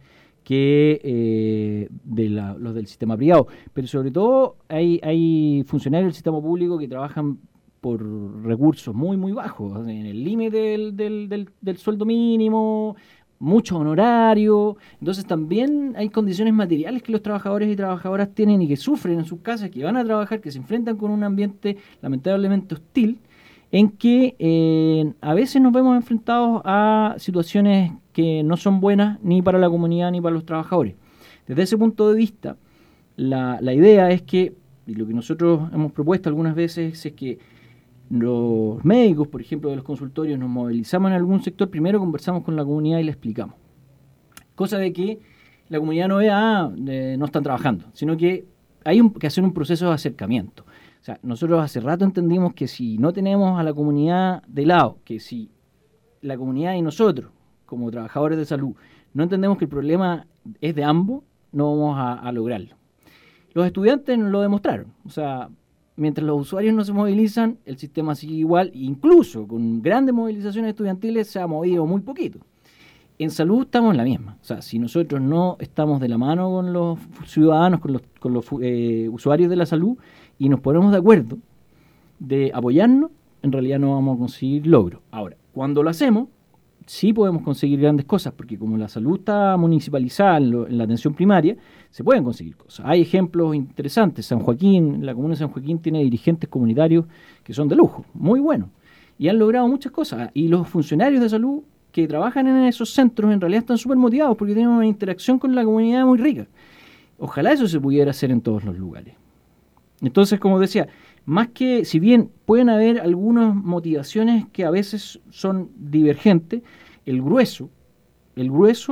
que los del sistema privado, pero sobre todo hay funcionarios del sistema público que trabajan por recursos muy muy bajos, en el límite del sueldo mínimo, mucho honorario. Entonces también hay condiciones materiales que los trabajadores y trabajadoras tienen y que sufren en sus casas, que van a trabajar, que se enfrentan con un ambiente lamentablemente hostil, en que a veces nos vemos enfrentados a situaciones que no son buenas ni para la comunidad ni para los trabajadores. Desde ese punto de vista, la idea es que, y lo que nosotros hemos propuesto algunas veces, es que los médicos, por ejemplo, de los consultorios, nos movilizamos en algún sector, primero conversamos con la comunidad y le explicamos. Cosa de que la comunidad no vea, no están trabajando, sino que hay que hacer un proceso de acercamiento. O sea, nosotros hace rato entendimos que si no tenemos a la comunidad de lado, que si la comunidad y nosotros, como trabajadores de salud, no entendemos que el problema es de ambos, no vamos a lograrlo. Los estudiantes nos lo demostraron. O sea, mientras los usuarios no se movilizan, el sistema sigue igual, incluso con grandes movilizaciones estudiantiles se ha movido muy poquito. En salud estamos en la misma. O sea, si nosotros no estamos de la mano con los ciudadanos, con los usuarios de la salud, y nos ponemos de acuerdo de apoyarnos, en realidad no vamos a conseguir logros. Ahora, cuando lo hacemos, sí podemos conseguir grandes cosas, porque como la salud está municipalizada en la atención primaria, se pueden conseguir cosas. Hay ejemplos interesantes. San Joaquín, la comuna de San Joaquín tiene dirigentes comunitarios que son de lujo, muy buenos, y han logrado muchas cosas. Y los funcionarios de salud que trabajan en esos centros en realidad están súper motivados porque tienen una interacción con la comunidad muy rica. Ojalá eso se pudiera hacer en todos los lugares. Entonces, como decía, más que, si bien pueden haber algunas motivaciones que a veces son divergentes, el grueso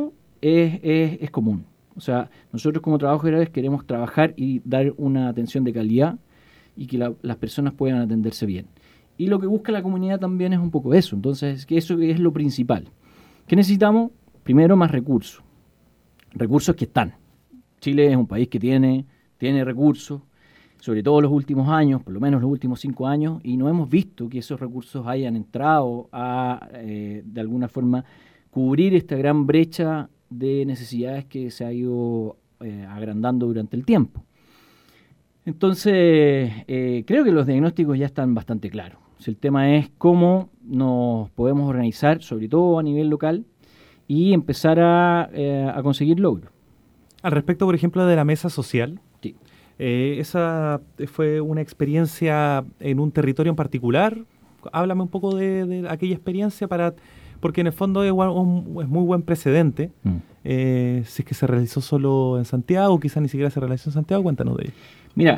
es común. O sea, nosotros como trabajos generales queremos trabajar y dar una atención de calidad y que las personas puedan atenderse bien. Y lo que busca la comunidad también es un poco eso. Entonces, que eso es lo principal. ¿Qué necesitamos? Primero, más recursos. Recursos que están. Chile es un país que tiene recursos, sobre todo los últimos años, por lo menos los últimos 5 años, y no hemos visto que esos recursos hayan entrado a, de alguna forma, cubrir esta gran brecha de necesidades que se ha ido agrandando durante el tiempo. Entonces, creo que los diagnósticos ya están bastante claros. El tema es cómo nos podemos organizar, sobre todo a nivel local, y empezar a conseguir logros. Al respecto, por ejemplo, de la mesa social, Sí. esa fue una experiencia en un territorio en particular. Háblame un poco de aquella experiencia porque en el fondo es muy buen precedente. Si es que se realizó solo en Santiago, quizás ni siquiera se realizó en Santiago, cuéntanos de ello. Mira,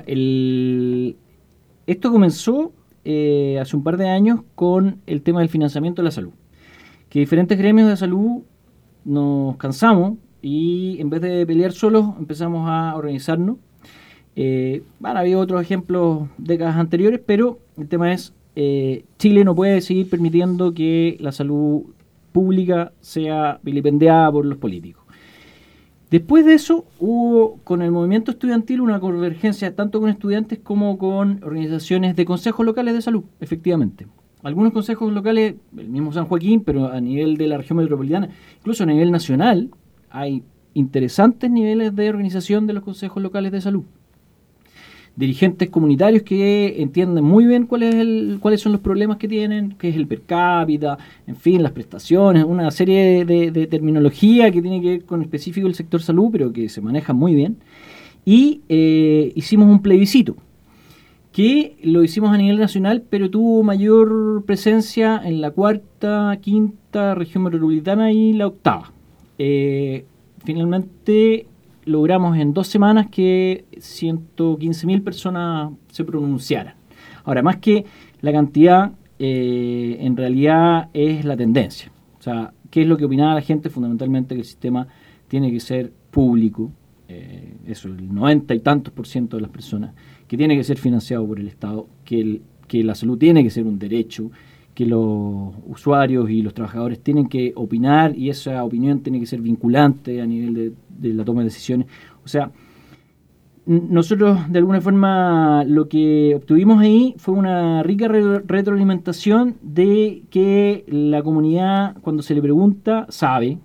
esto comenzó hace un par de años con el tema del financiamiento de la salud. Que diferentes gremios de salud nos cansamos y en vez de pelear solos empezamos a organizarnos. Había otros ejemplos décadas anteriores, pero el tema es Chile no puede seguir permitiendo que la salud pública sea vilipendiada por los políticos. Después de eso hubo con el movimiento estudiantil una convergencia tanto con estudiantes como con organizaciones de consejos locales de salud, efectivamente. Algunos consejos locales, el mismo San Joaquín, pero a nivel de la región metropolitana, incluso a nivel nacional, hay interesantes niveles de organización de los consejos locales de salud. Dirigentes comunitarios que entienden muy bien cuáles son los problemas que tienen, qué es el per cápita, en fin, las prestaciones, una serie de terminología que tiene que ver con específico el sector salud, pero que se maneja muy bien. Y hicimos un plebiscito, que lo hicimos a nivel nacional, pero tuvo mayor presencia en la 4ª, 5ª región metropolitana y la 8ª. Finalmente logramos en 2 semanas que 115.000 personas se pronunciaran. Ahora, más que la cantidad, en realidad es la tendencia. O sea, ¿qué es lo que opinaba la gente? Fundamentalmente que el sistema tiene que ser público, eso, el 90 y tantos % de las personas, que tiene que ser financiado por el Estado, que la salud tiene que ser un derecho, que los usuarios y los trabajadores tienen que opinar y esa opinión tiene que ser vinculante a nivel de la toma de decisiones. O sea, nosotros de alguna forma lo que obtuvimos ahí fue una rica retroalimentación de que la comunidad, cuando se le pregunta, sabe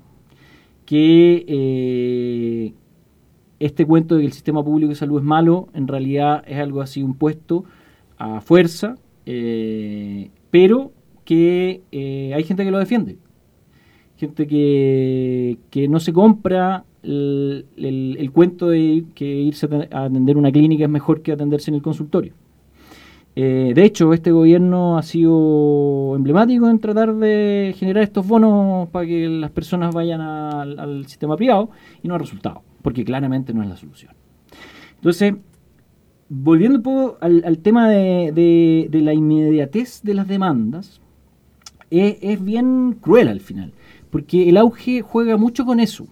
que este cuento de que el sistema público de salud es malo, en realidad es algo así impuesto a fuerza, pero que hay gente que lo defiende, gente que no se compra el cuento de que irse a atender una clínica es mejor que atenderse en el consultorio. De hecho, este gobierno ha sido emblemático en tratar de generar estos bonos para que las personas vayan al sistema privado y no ha resultado, porque claramente no es la solución. Entonces, volviendo un poco al tema de la inmediatez de las demandas, es bien cruel al final, porque el auge juega mucho con eso.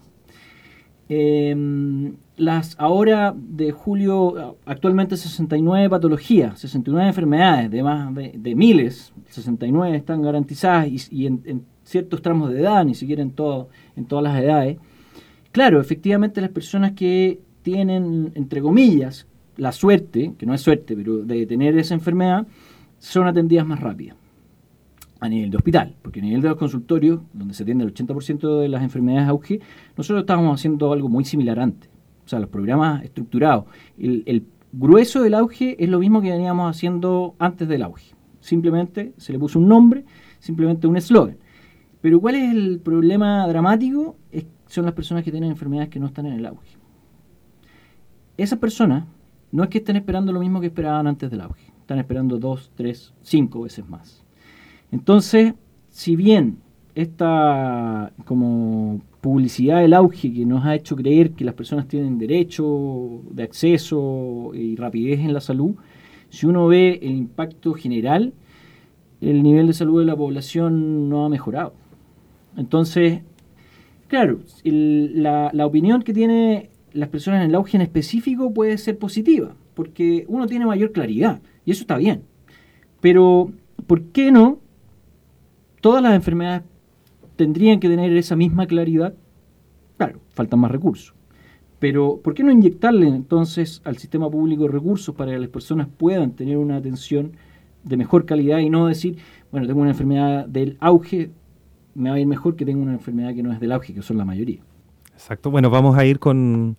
Ahora de julio, actualmente 69 patologías, 69 enfermedades de más de miles, 69 están garantizadas y en ciertos tramos de edad, ni siquiera en todas las edades. Claro, efectivamente las personas que tienen, entre comillas, la suerte, que no es suerte, pero de tener esa enfermedad, son atendidas más rápido a nivel de hospital, porque a nivel de los consultorios, donde se atiende el 80% de las enfermedades auge, nosotros estábamos haciendo algo muy similar antes. O sea, los programas estructurados, el grueso del auge es lo mismo que veníamos haciendo antes del auge. Simplemente se le puso un nombre, simplemente un eslogan. Pero ¿cuál es el problema dramático? Son las personas que tienen enfermedades que no están en el auge. Esas personas no es que estén esperando lo mismo que esperaban antes del auge. Están esperando 2, 3, 5 veces más. Entonces, si bien esta como publicidad del auge que nos ha hecho creer que las personas tienen derecho de acceso y rapidez en la salud, si uno ve el impacto general, el nivel de salud de la población no ha mejorado. Entonces, Claro, la opinión que tienen las personas en el auge en específico puede ser positiva, porque uno tiene mayor claridad, y eso está bien. Pero, ¿por qué no todas las enfermedades tendrían que tener esa misma claridad? Claro, faltan más recursos. Pero, ¿por qué no inyectarle entonces al sistema público recursos para que las personas puedan tener una atención de mejor calidad y no decir, bueno, tengo una enfermedad del auge, me va a ir mejor que tengo una enfermedad que no es del auge, que son la mayoría? Exacto. Bueno, vamos a ir con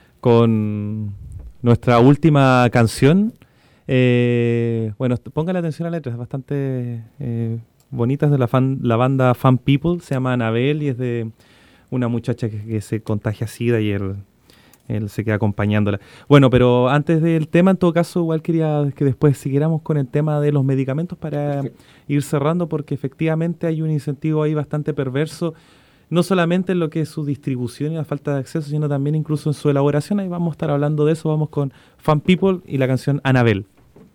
nuestra última canción. Bueno, pongan atención a la letra, es bastante bonita, es de la banda Fan People, se llama Anabel y es de una muchacha que se contagia SIDA y él se queda acompañándola. Bueno, pero antes del tema, en todo caso, igual quería que después siguiéramos con el tema de los medicamentos para ir cerrando, porque efectivamente hay un incentivo ahí bastante perverso, no solamente en lo que es su distribución y la falta de acceso, sino también incluso en su elaboración. Ahí vamos a estar hablando de eso. Vamos con Fan People y la canción Anabel.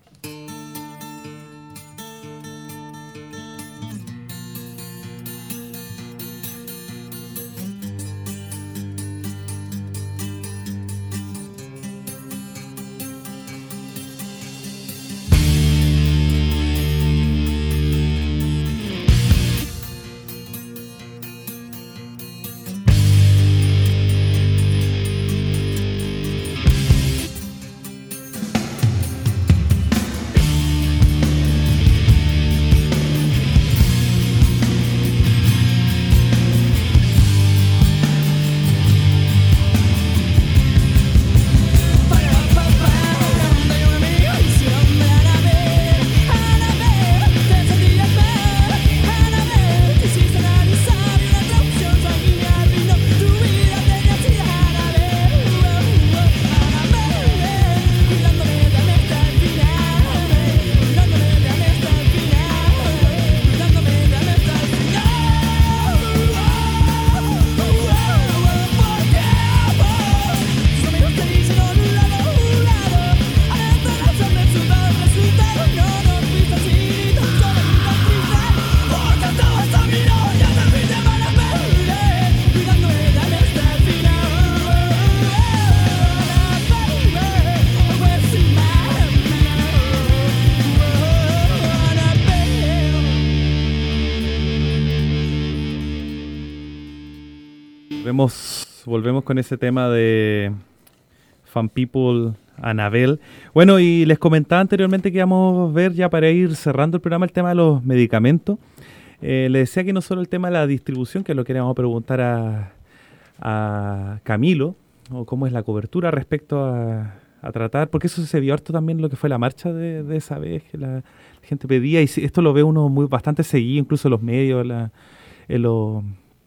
Volvemos con ese tema de Fan People, Anabel. Bueno, y les comentaba anteriormente que íbamos a ver, ya para ir cerrando el programa, el tema de los medicamentos. Les decía que no solo el tema de la distribución, que es lo que le vamos a preguntar a Camilo, o cómo es la cobertura respecto a tratar, porque eso se vio harto también lo que fue la marcha de esa vez, que la gente pedía, y esto lo ve uno bastante seguido, incluso en los medios, en los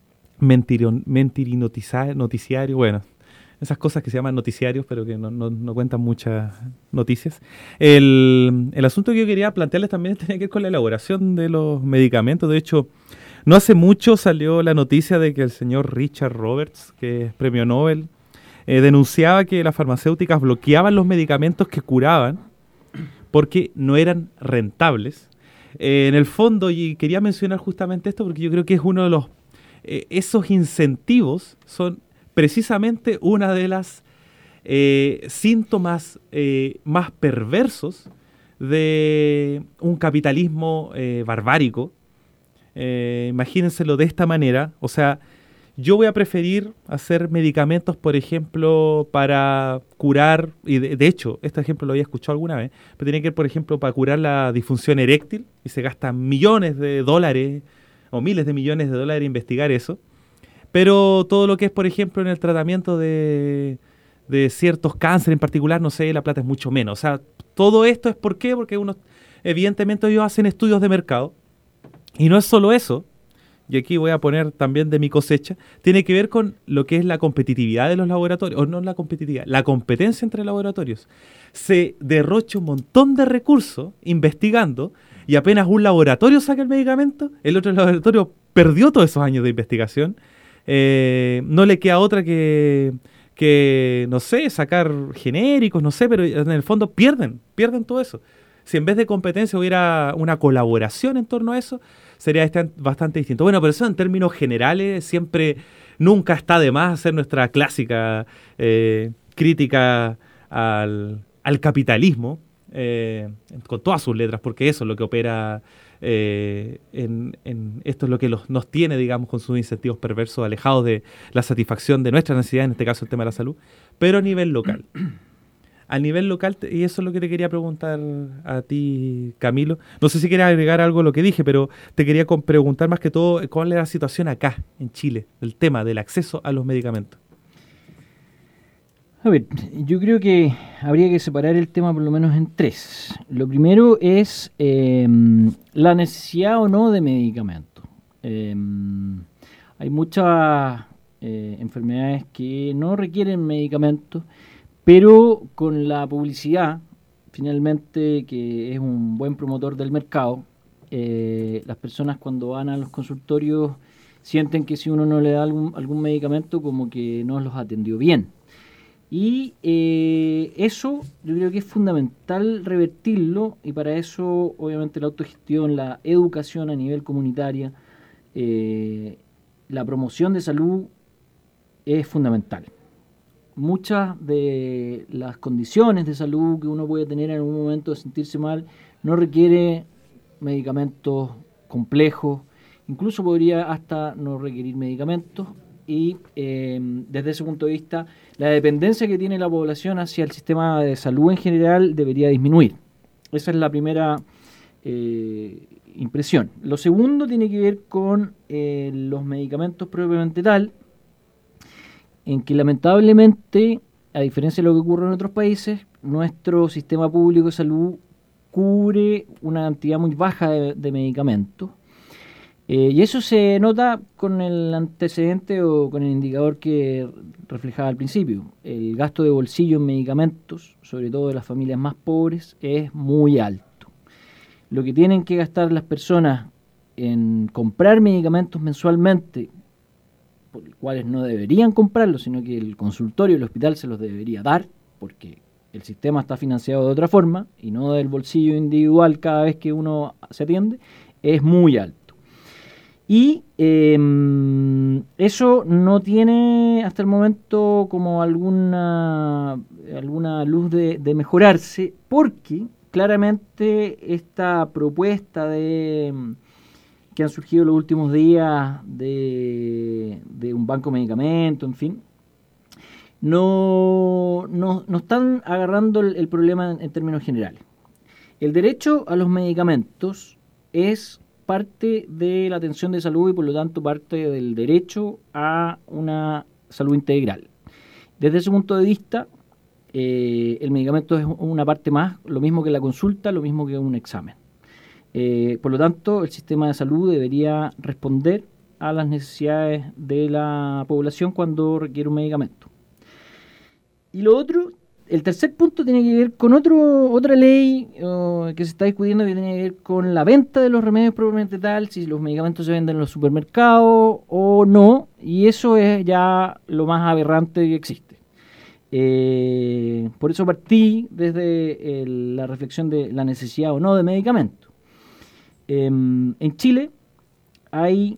noticiarios, bueno, esas cosas que se llaman noticiarios, pero que no cuentan muchas noticias. El asunto que yo quería plantearles también tenía que ver con la elaboración de los medicamentos. De hecho, no hace mucho salió la noticia de que el señor Richard Roberts, que es premio Nobel, denunciaba que las farmacéuticas bloqueaban los medicamentos que curaban porque no eran rentables. En el fondo, y quería mencionar justamente esto porque yo creo que es uno de los esos incentivos son precisamente una de las síntomas más perversos de un capitalismo barbárico. Imagínenselo de esta manera, o sea, yo voy a preferir hacer medicamentos, por ejemplo, para curar, y de hecho, este ejemplo lo había escuchado alguna vez, pero tiene que ver, por ejemplo, para curar la disfunción eréctil, y se gastan millones de dólares o miles de millones de dólares en investigar eso, pero todo lo que es, por ejemplo, en el tratamiento de ciertos cánceres en particular, no sé, la plata es mucho menos. O sea, todo esto es ¿por qué? Porque evidentemente ellos hacen estudios de mercado, y no es solo eso, y aquí voy a poner también de mi cosecha, tiene que ver con lo que es la competitividad de los laboratorios, o no la competitividad, la competencia entre laboratorios. Se derrocha un montón de recursos investigando, y apenas un laboratorio saca el medicamento, el otro laboratorio perdió todos esos años de investigación. No le queda otra que, no sé, sacar genéricos, no sé, pero en el fondo pierden todo eso. Si en vez de competencia hubiera una colaboración en torno a eso, sería bastante distinto. Bueno, pero eso en términos generales siempre nunca está de más hacer nuestra clásica crítica al capitalismo, con todas sus letras, porque eso es lo que opera esto es lo que nos tiene, digamos, con sus incentivos perversos, alejados de la satisfacción de nuestra necesidad, en este caso el tema de la salud, pero a nivel local. A nivel local, y eso es lo que te quería preguntar a ti, Camilo. No sé si quieres agregar algo a lo que dije, pero te quería preguntar más que todo cuál es la situación acá, en Chile, del tema del acceso a los medicamentos. A ver, yo creo que habría que separar el tema por lo menos en tres. Lo primero es la necesidad o no de medicamentos. Hay muchas enfermedades que no requieren medicamentos, pero con la publicidad, finalmente, que es un buen promotor del mercado, las personas cuando van a los consultorios sienten que si uno no le da algún medicamento, como que no los atendió bien. Y eso yo creo que es fundamental revertirlo, y para eso obviamente la autogestión, la educación a nivel comunitaria, la promoción de salud es fundamental. Muchas de las condiciones de salud que uno puede tener en algún momento de sentirse mal no requiere medicamentos complejos, incluso podría hasta no requerir medicamentos. Y desde ese punto de vista, la dependencia que tiene la población hacia el sistema de salud en general debería disminuir. Esa es la primera impresión. Lo segundo tiene que ver con los medicamentos propiamente tal, en que lamentablemente, a diferencia de lo que ocurre en otros países, nuestro sistema público de salud cubre una cantidad muy baja de medicamentos. Y eso se nota con el antecedente o con el indicador que reflejaba al principio. El gasto de bolsillo en medicamentos, sobre todo de las familias más pobres, es muy alto. Lo que tienen que gastar las personas en comprar medicamentos mensualmente, por los cuales no deberían comprarlos, sino que el consultorio, el hospital se los debería dar, porque el sistema está financiado de otra forma y no del bolsillo individual cada vez que uno se atiende, es muy alto. Y eso no tiene hasta el momento como alguna luz de mejorarse, porque claramente esta propuesta que han surgido los últimos días de un banco de medicamentos, en fin, no están agarrando el problema en términos generales. El derecho a los medicamentos es parte de la atención de salud y por lo tanto parte del derecho a una salud integral. Desde ese punto de vista, el medicamento es una parte más, lo mismo que la consulta, lo mismo que un examen. Por lo tanto, el sistema de salud debería responder a las necesidades de la población cuando requiere un medicamento. Y lo otro, el tercer punto tiene que ver con otra ley que se está discutiendo, que tiene que ver con la venta de los remedios propiamente tal, si los medicamentos se venden en los supermercados o no, y eso es ya lo más aberrante que existe. Por eso partí desde la reflexión de la necesidad o no de medicamentos. En Chile hay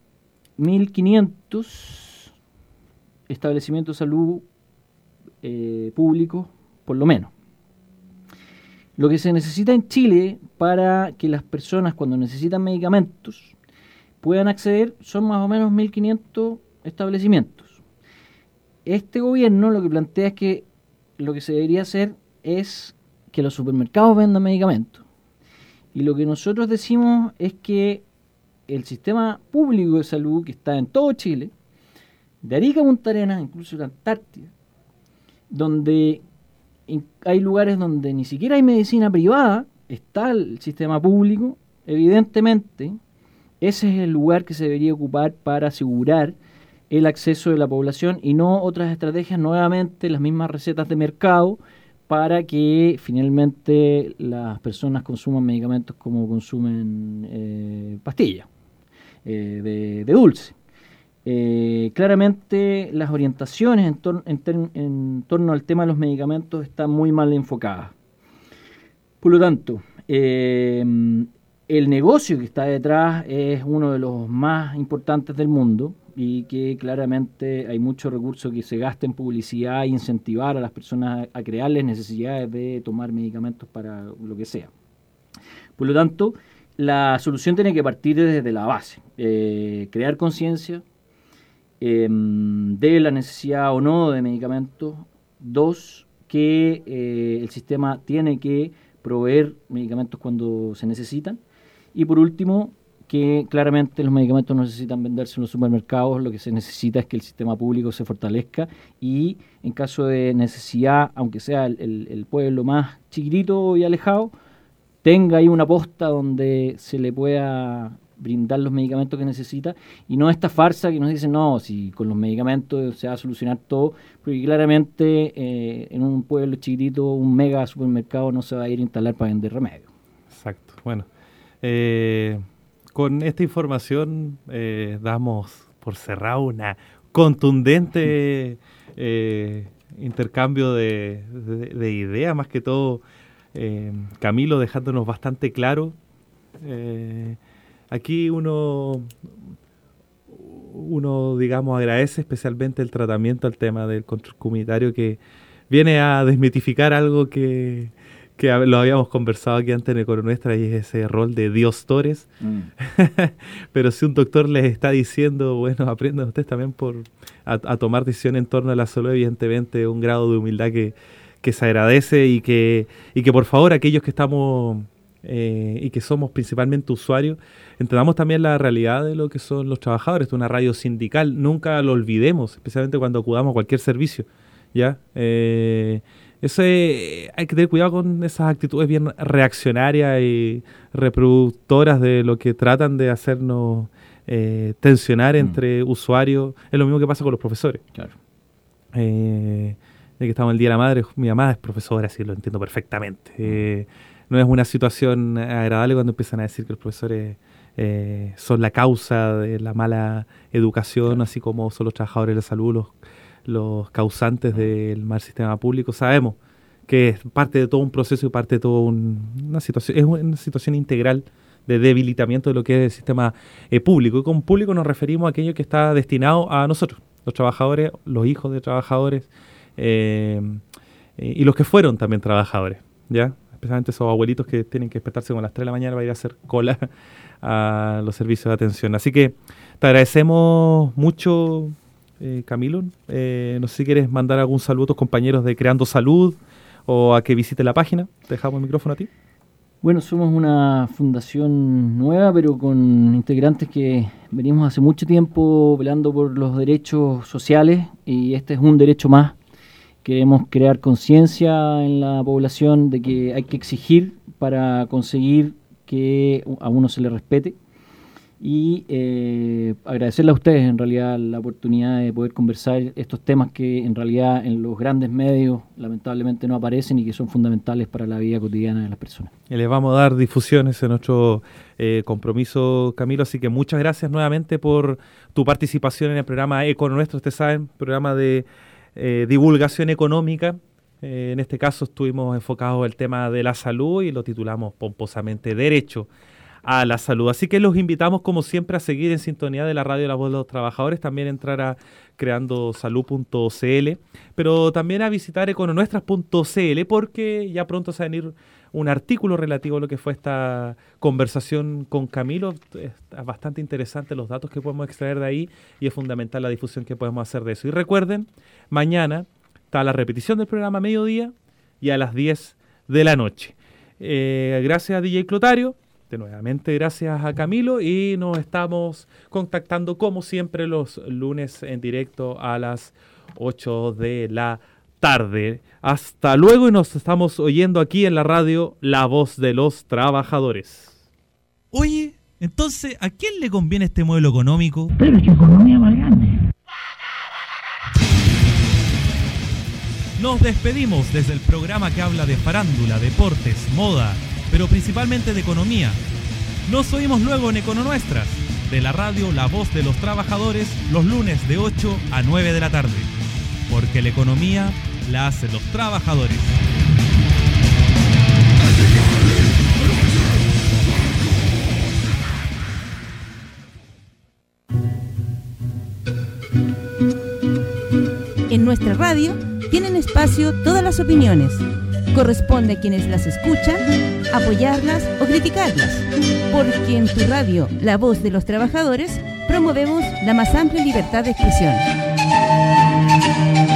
1.500 establecimientos de salud públicos, por lo menos. Lo que se necesita en Chile para que las personas, cuando necesitan medicamentos, puedan acceder son más o menos 1.500 establecimientos. Este gobierno lo que plantea es que lo que se debería hacer es que los supermercados vendan medicamentos. Y lo que nosotros decimos es que el sistema público de salud, que está en todo Chile, de Arica a Punta Arenas, incluso la Antártida, donde hay lugares donde ni siquiera hay medicina privada, está el sistema público, evidentemente ese es el lugar que se debería ocupar para asegurar el acceso de la población y no otras estrategias, nuevamente las mismas recetas de mercado para que finalmente las personas consuman medicamentos como consumen pastillas de dulce. Claramente las orientaciones en torno al tema de los medicamentos están muy mal enfocadas. Por lo tanto, el negocio que está detrás es uno de los más importantes del mundo. y que claramente hay mucho recurso que se gasta en publicidad e incentivar a las personas a crearles necesidades de tomar medicamentos para lo que sea. Por lo tanto, la solución tiene que partir desde la base, crear conciencia de la necesidad o no de medicamentos. 2, que el sistema tiene que proveer medicamentos cuando se necesitan. Y por último, que claramente los medicamentos no necesitan venderse en los supermercados, lo que se necesita es que el sistema público se fortalezca y en caso de necesidad, aunque sea el pueblo más chiquitito y alejado, tenga ahí una posta donde se le pueda brindar los medicamentos que necesita, y no esta farsa que nos dicen, no, si con los medicamentos se va a solucionar todo, porque claramente en un pueblo chiquitito un mega supermercado no se va a ir a instalar para vender remedios. Exacto. Bueno, con esta información damos por cerrado una contundente intercambio de ideas, más que todo Camilo dejándonos bastante claro. Aquí uno, digamos, agradece especialmente el tratamiento al tema del control comunitario, que viene a desmitificar algo que lo habíamos conversado aquí antes en Econo Nuestra, y es ese rol de Dios Tores. Pero si un doctor les está diciendo, bueno, aprendan ustedes también a tomar decisiones en torno a la salud, evidentemente un grado de humildad que se agradece, y que por favor aquellos que estamos y que somos principalmente usuarios, entendamos también la realidad de lo que son los trabajadores. Esto es una radio sindical, nunca lo olvidemos, especialmente cuando acudamos a cualquier servicio, ¿ya? Hay que tener cuidado con esas actitudes bien reaccionarias y reproductoras de lo que tratan de hacernos tensionar entre usuarios. Es lo mismo que pasa con los profesores. Claro. Ya que estamos en el Día de la Madre, mi mamá es profesora, así lo entiendo perfectamente. No es una situación agradable cuando empiezan a decir que los profesores son la causa de la mala educación, claro, así como son los trabajadores de la salud los causantes del mal sistema público. Sabemos que es parte de todo un proceso y parte de toda una situación, es una situación integral de debilitamiento de lo que es el sistema público. Y con público nos referimos a aquello que está destinado a nosotros, los trabajadores, los hijos de trabajadores, y los que fueron también trabajadores, ¿ya? Especialmente esos abuelitos que tienen que despertarse como a las 3 de la mañana para ir a hacer cola a los servicios de atención. Así que te agradecemos mucho, Camilo. No sé si quieres mandar algún saludo a tus compañeros de Creando Salud o a que visite la página. Te dejamos el micrófono a ti. Bueno, somos una fundación nueva, pero con integrantes que venimos hace mucho tiempo velando por los derechos sociales, y este es un derecho más. Queremos crear conciencia en la población de que hay que exigir para conseguir que a uno se le respete, y agradecerle a ustedes en realidad la oportunidad de poder conversar estos temas que en realidad en los grandes medios lamentablemente no aparecen y que son fundamentales para la vida cotidiana de las personas. Y les vamos a dar difusiones en nuestro compromiso, Camilo, así que muchas gracias nuevamente por tu participación en el programa Econo Nuestro. Ustedes saben, programa de divulgación económica. En este caso estuvimos enfocados en el tema de la salud y lo titulamos pomposamente Derecho a la Salud. Así que los invitamos como siempre a seguir en sintonía de la radio La Voz de los Trabajadores, también entrar a creandosalud.cl, pero también a visitar econonuestras.cl, porque ya pronto se va a venir un artículo relativo a lo que fue esta conversación con Camilo. Es bastante interesante los datos que podemos extraer de ahí, y es fundamental la difusión que podemos hacer de eso. Y recuerden, mañana está la repetición del programa a mediodía y a las 10 de la noche. Gracias a DJ Clotario, de nuevamente gracias a Camilo, y nos estamos contactando como siempre los lunes en directo a las 8 de la tarde. Hasta luego, y nos estamos oyendo aquí en la radio La Voz de los Trabajadores. Oye, entonces, ¿a quién le conviene este modelo económico? Pero su economía va grande. Nos despedimos desde el programa que habla de farándula, deportes, moda, pero principalmente de economía. Nos oímos luego en Econo Nuestras, de la radio La Voz de los Trabajadores, los lunes de 8 a 9 de la tarde. Porque la economía la hacen los trabajadores. nuestra radio tienen espacio todas las opiniones. Corresponde a quienes las escuchan apoyarlas o criticarlas, porque en tu radio, La Voz de los Trabajadores, promovemos la más amplia libertad de expresión.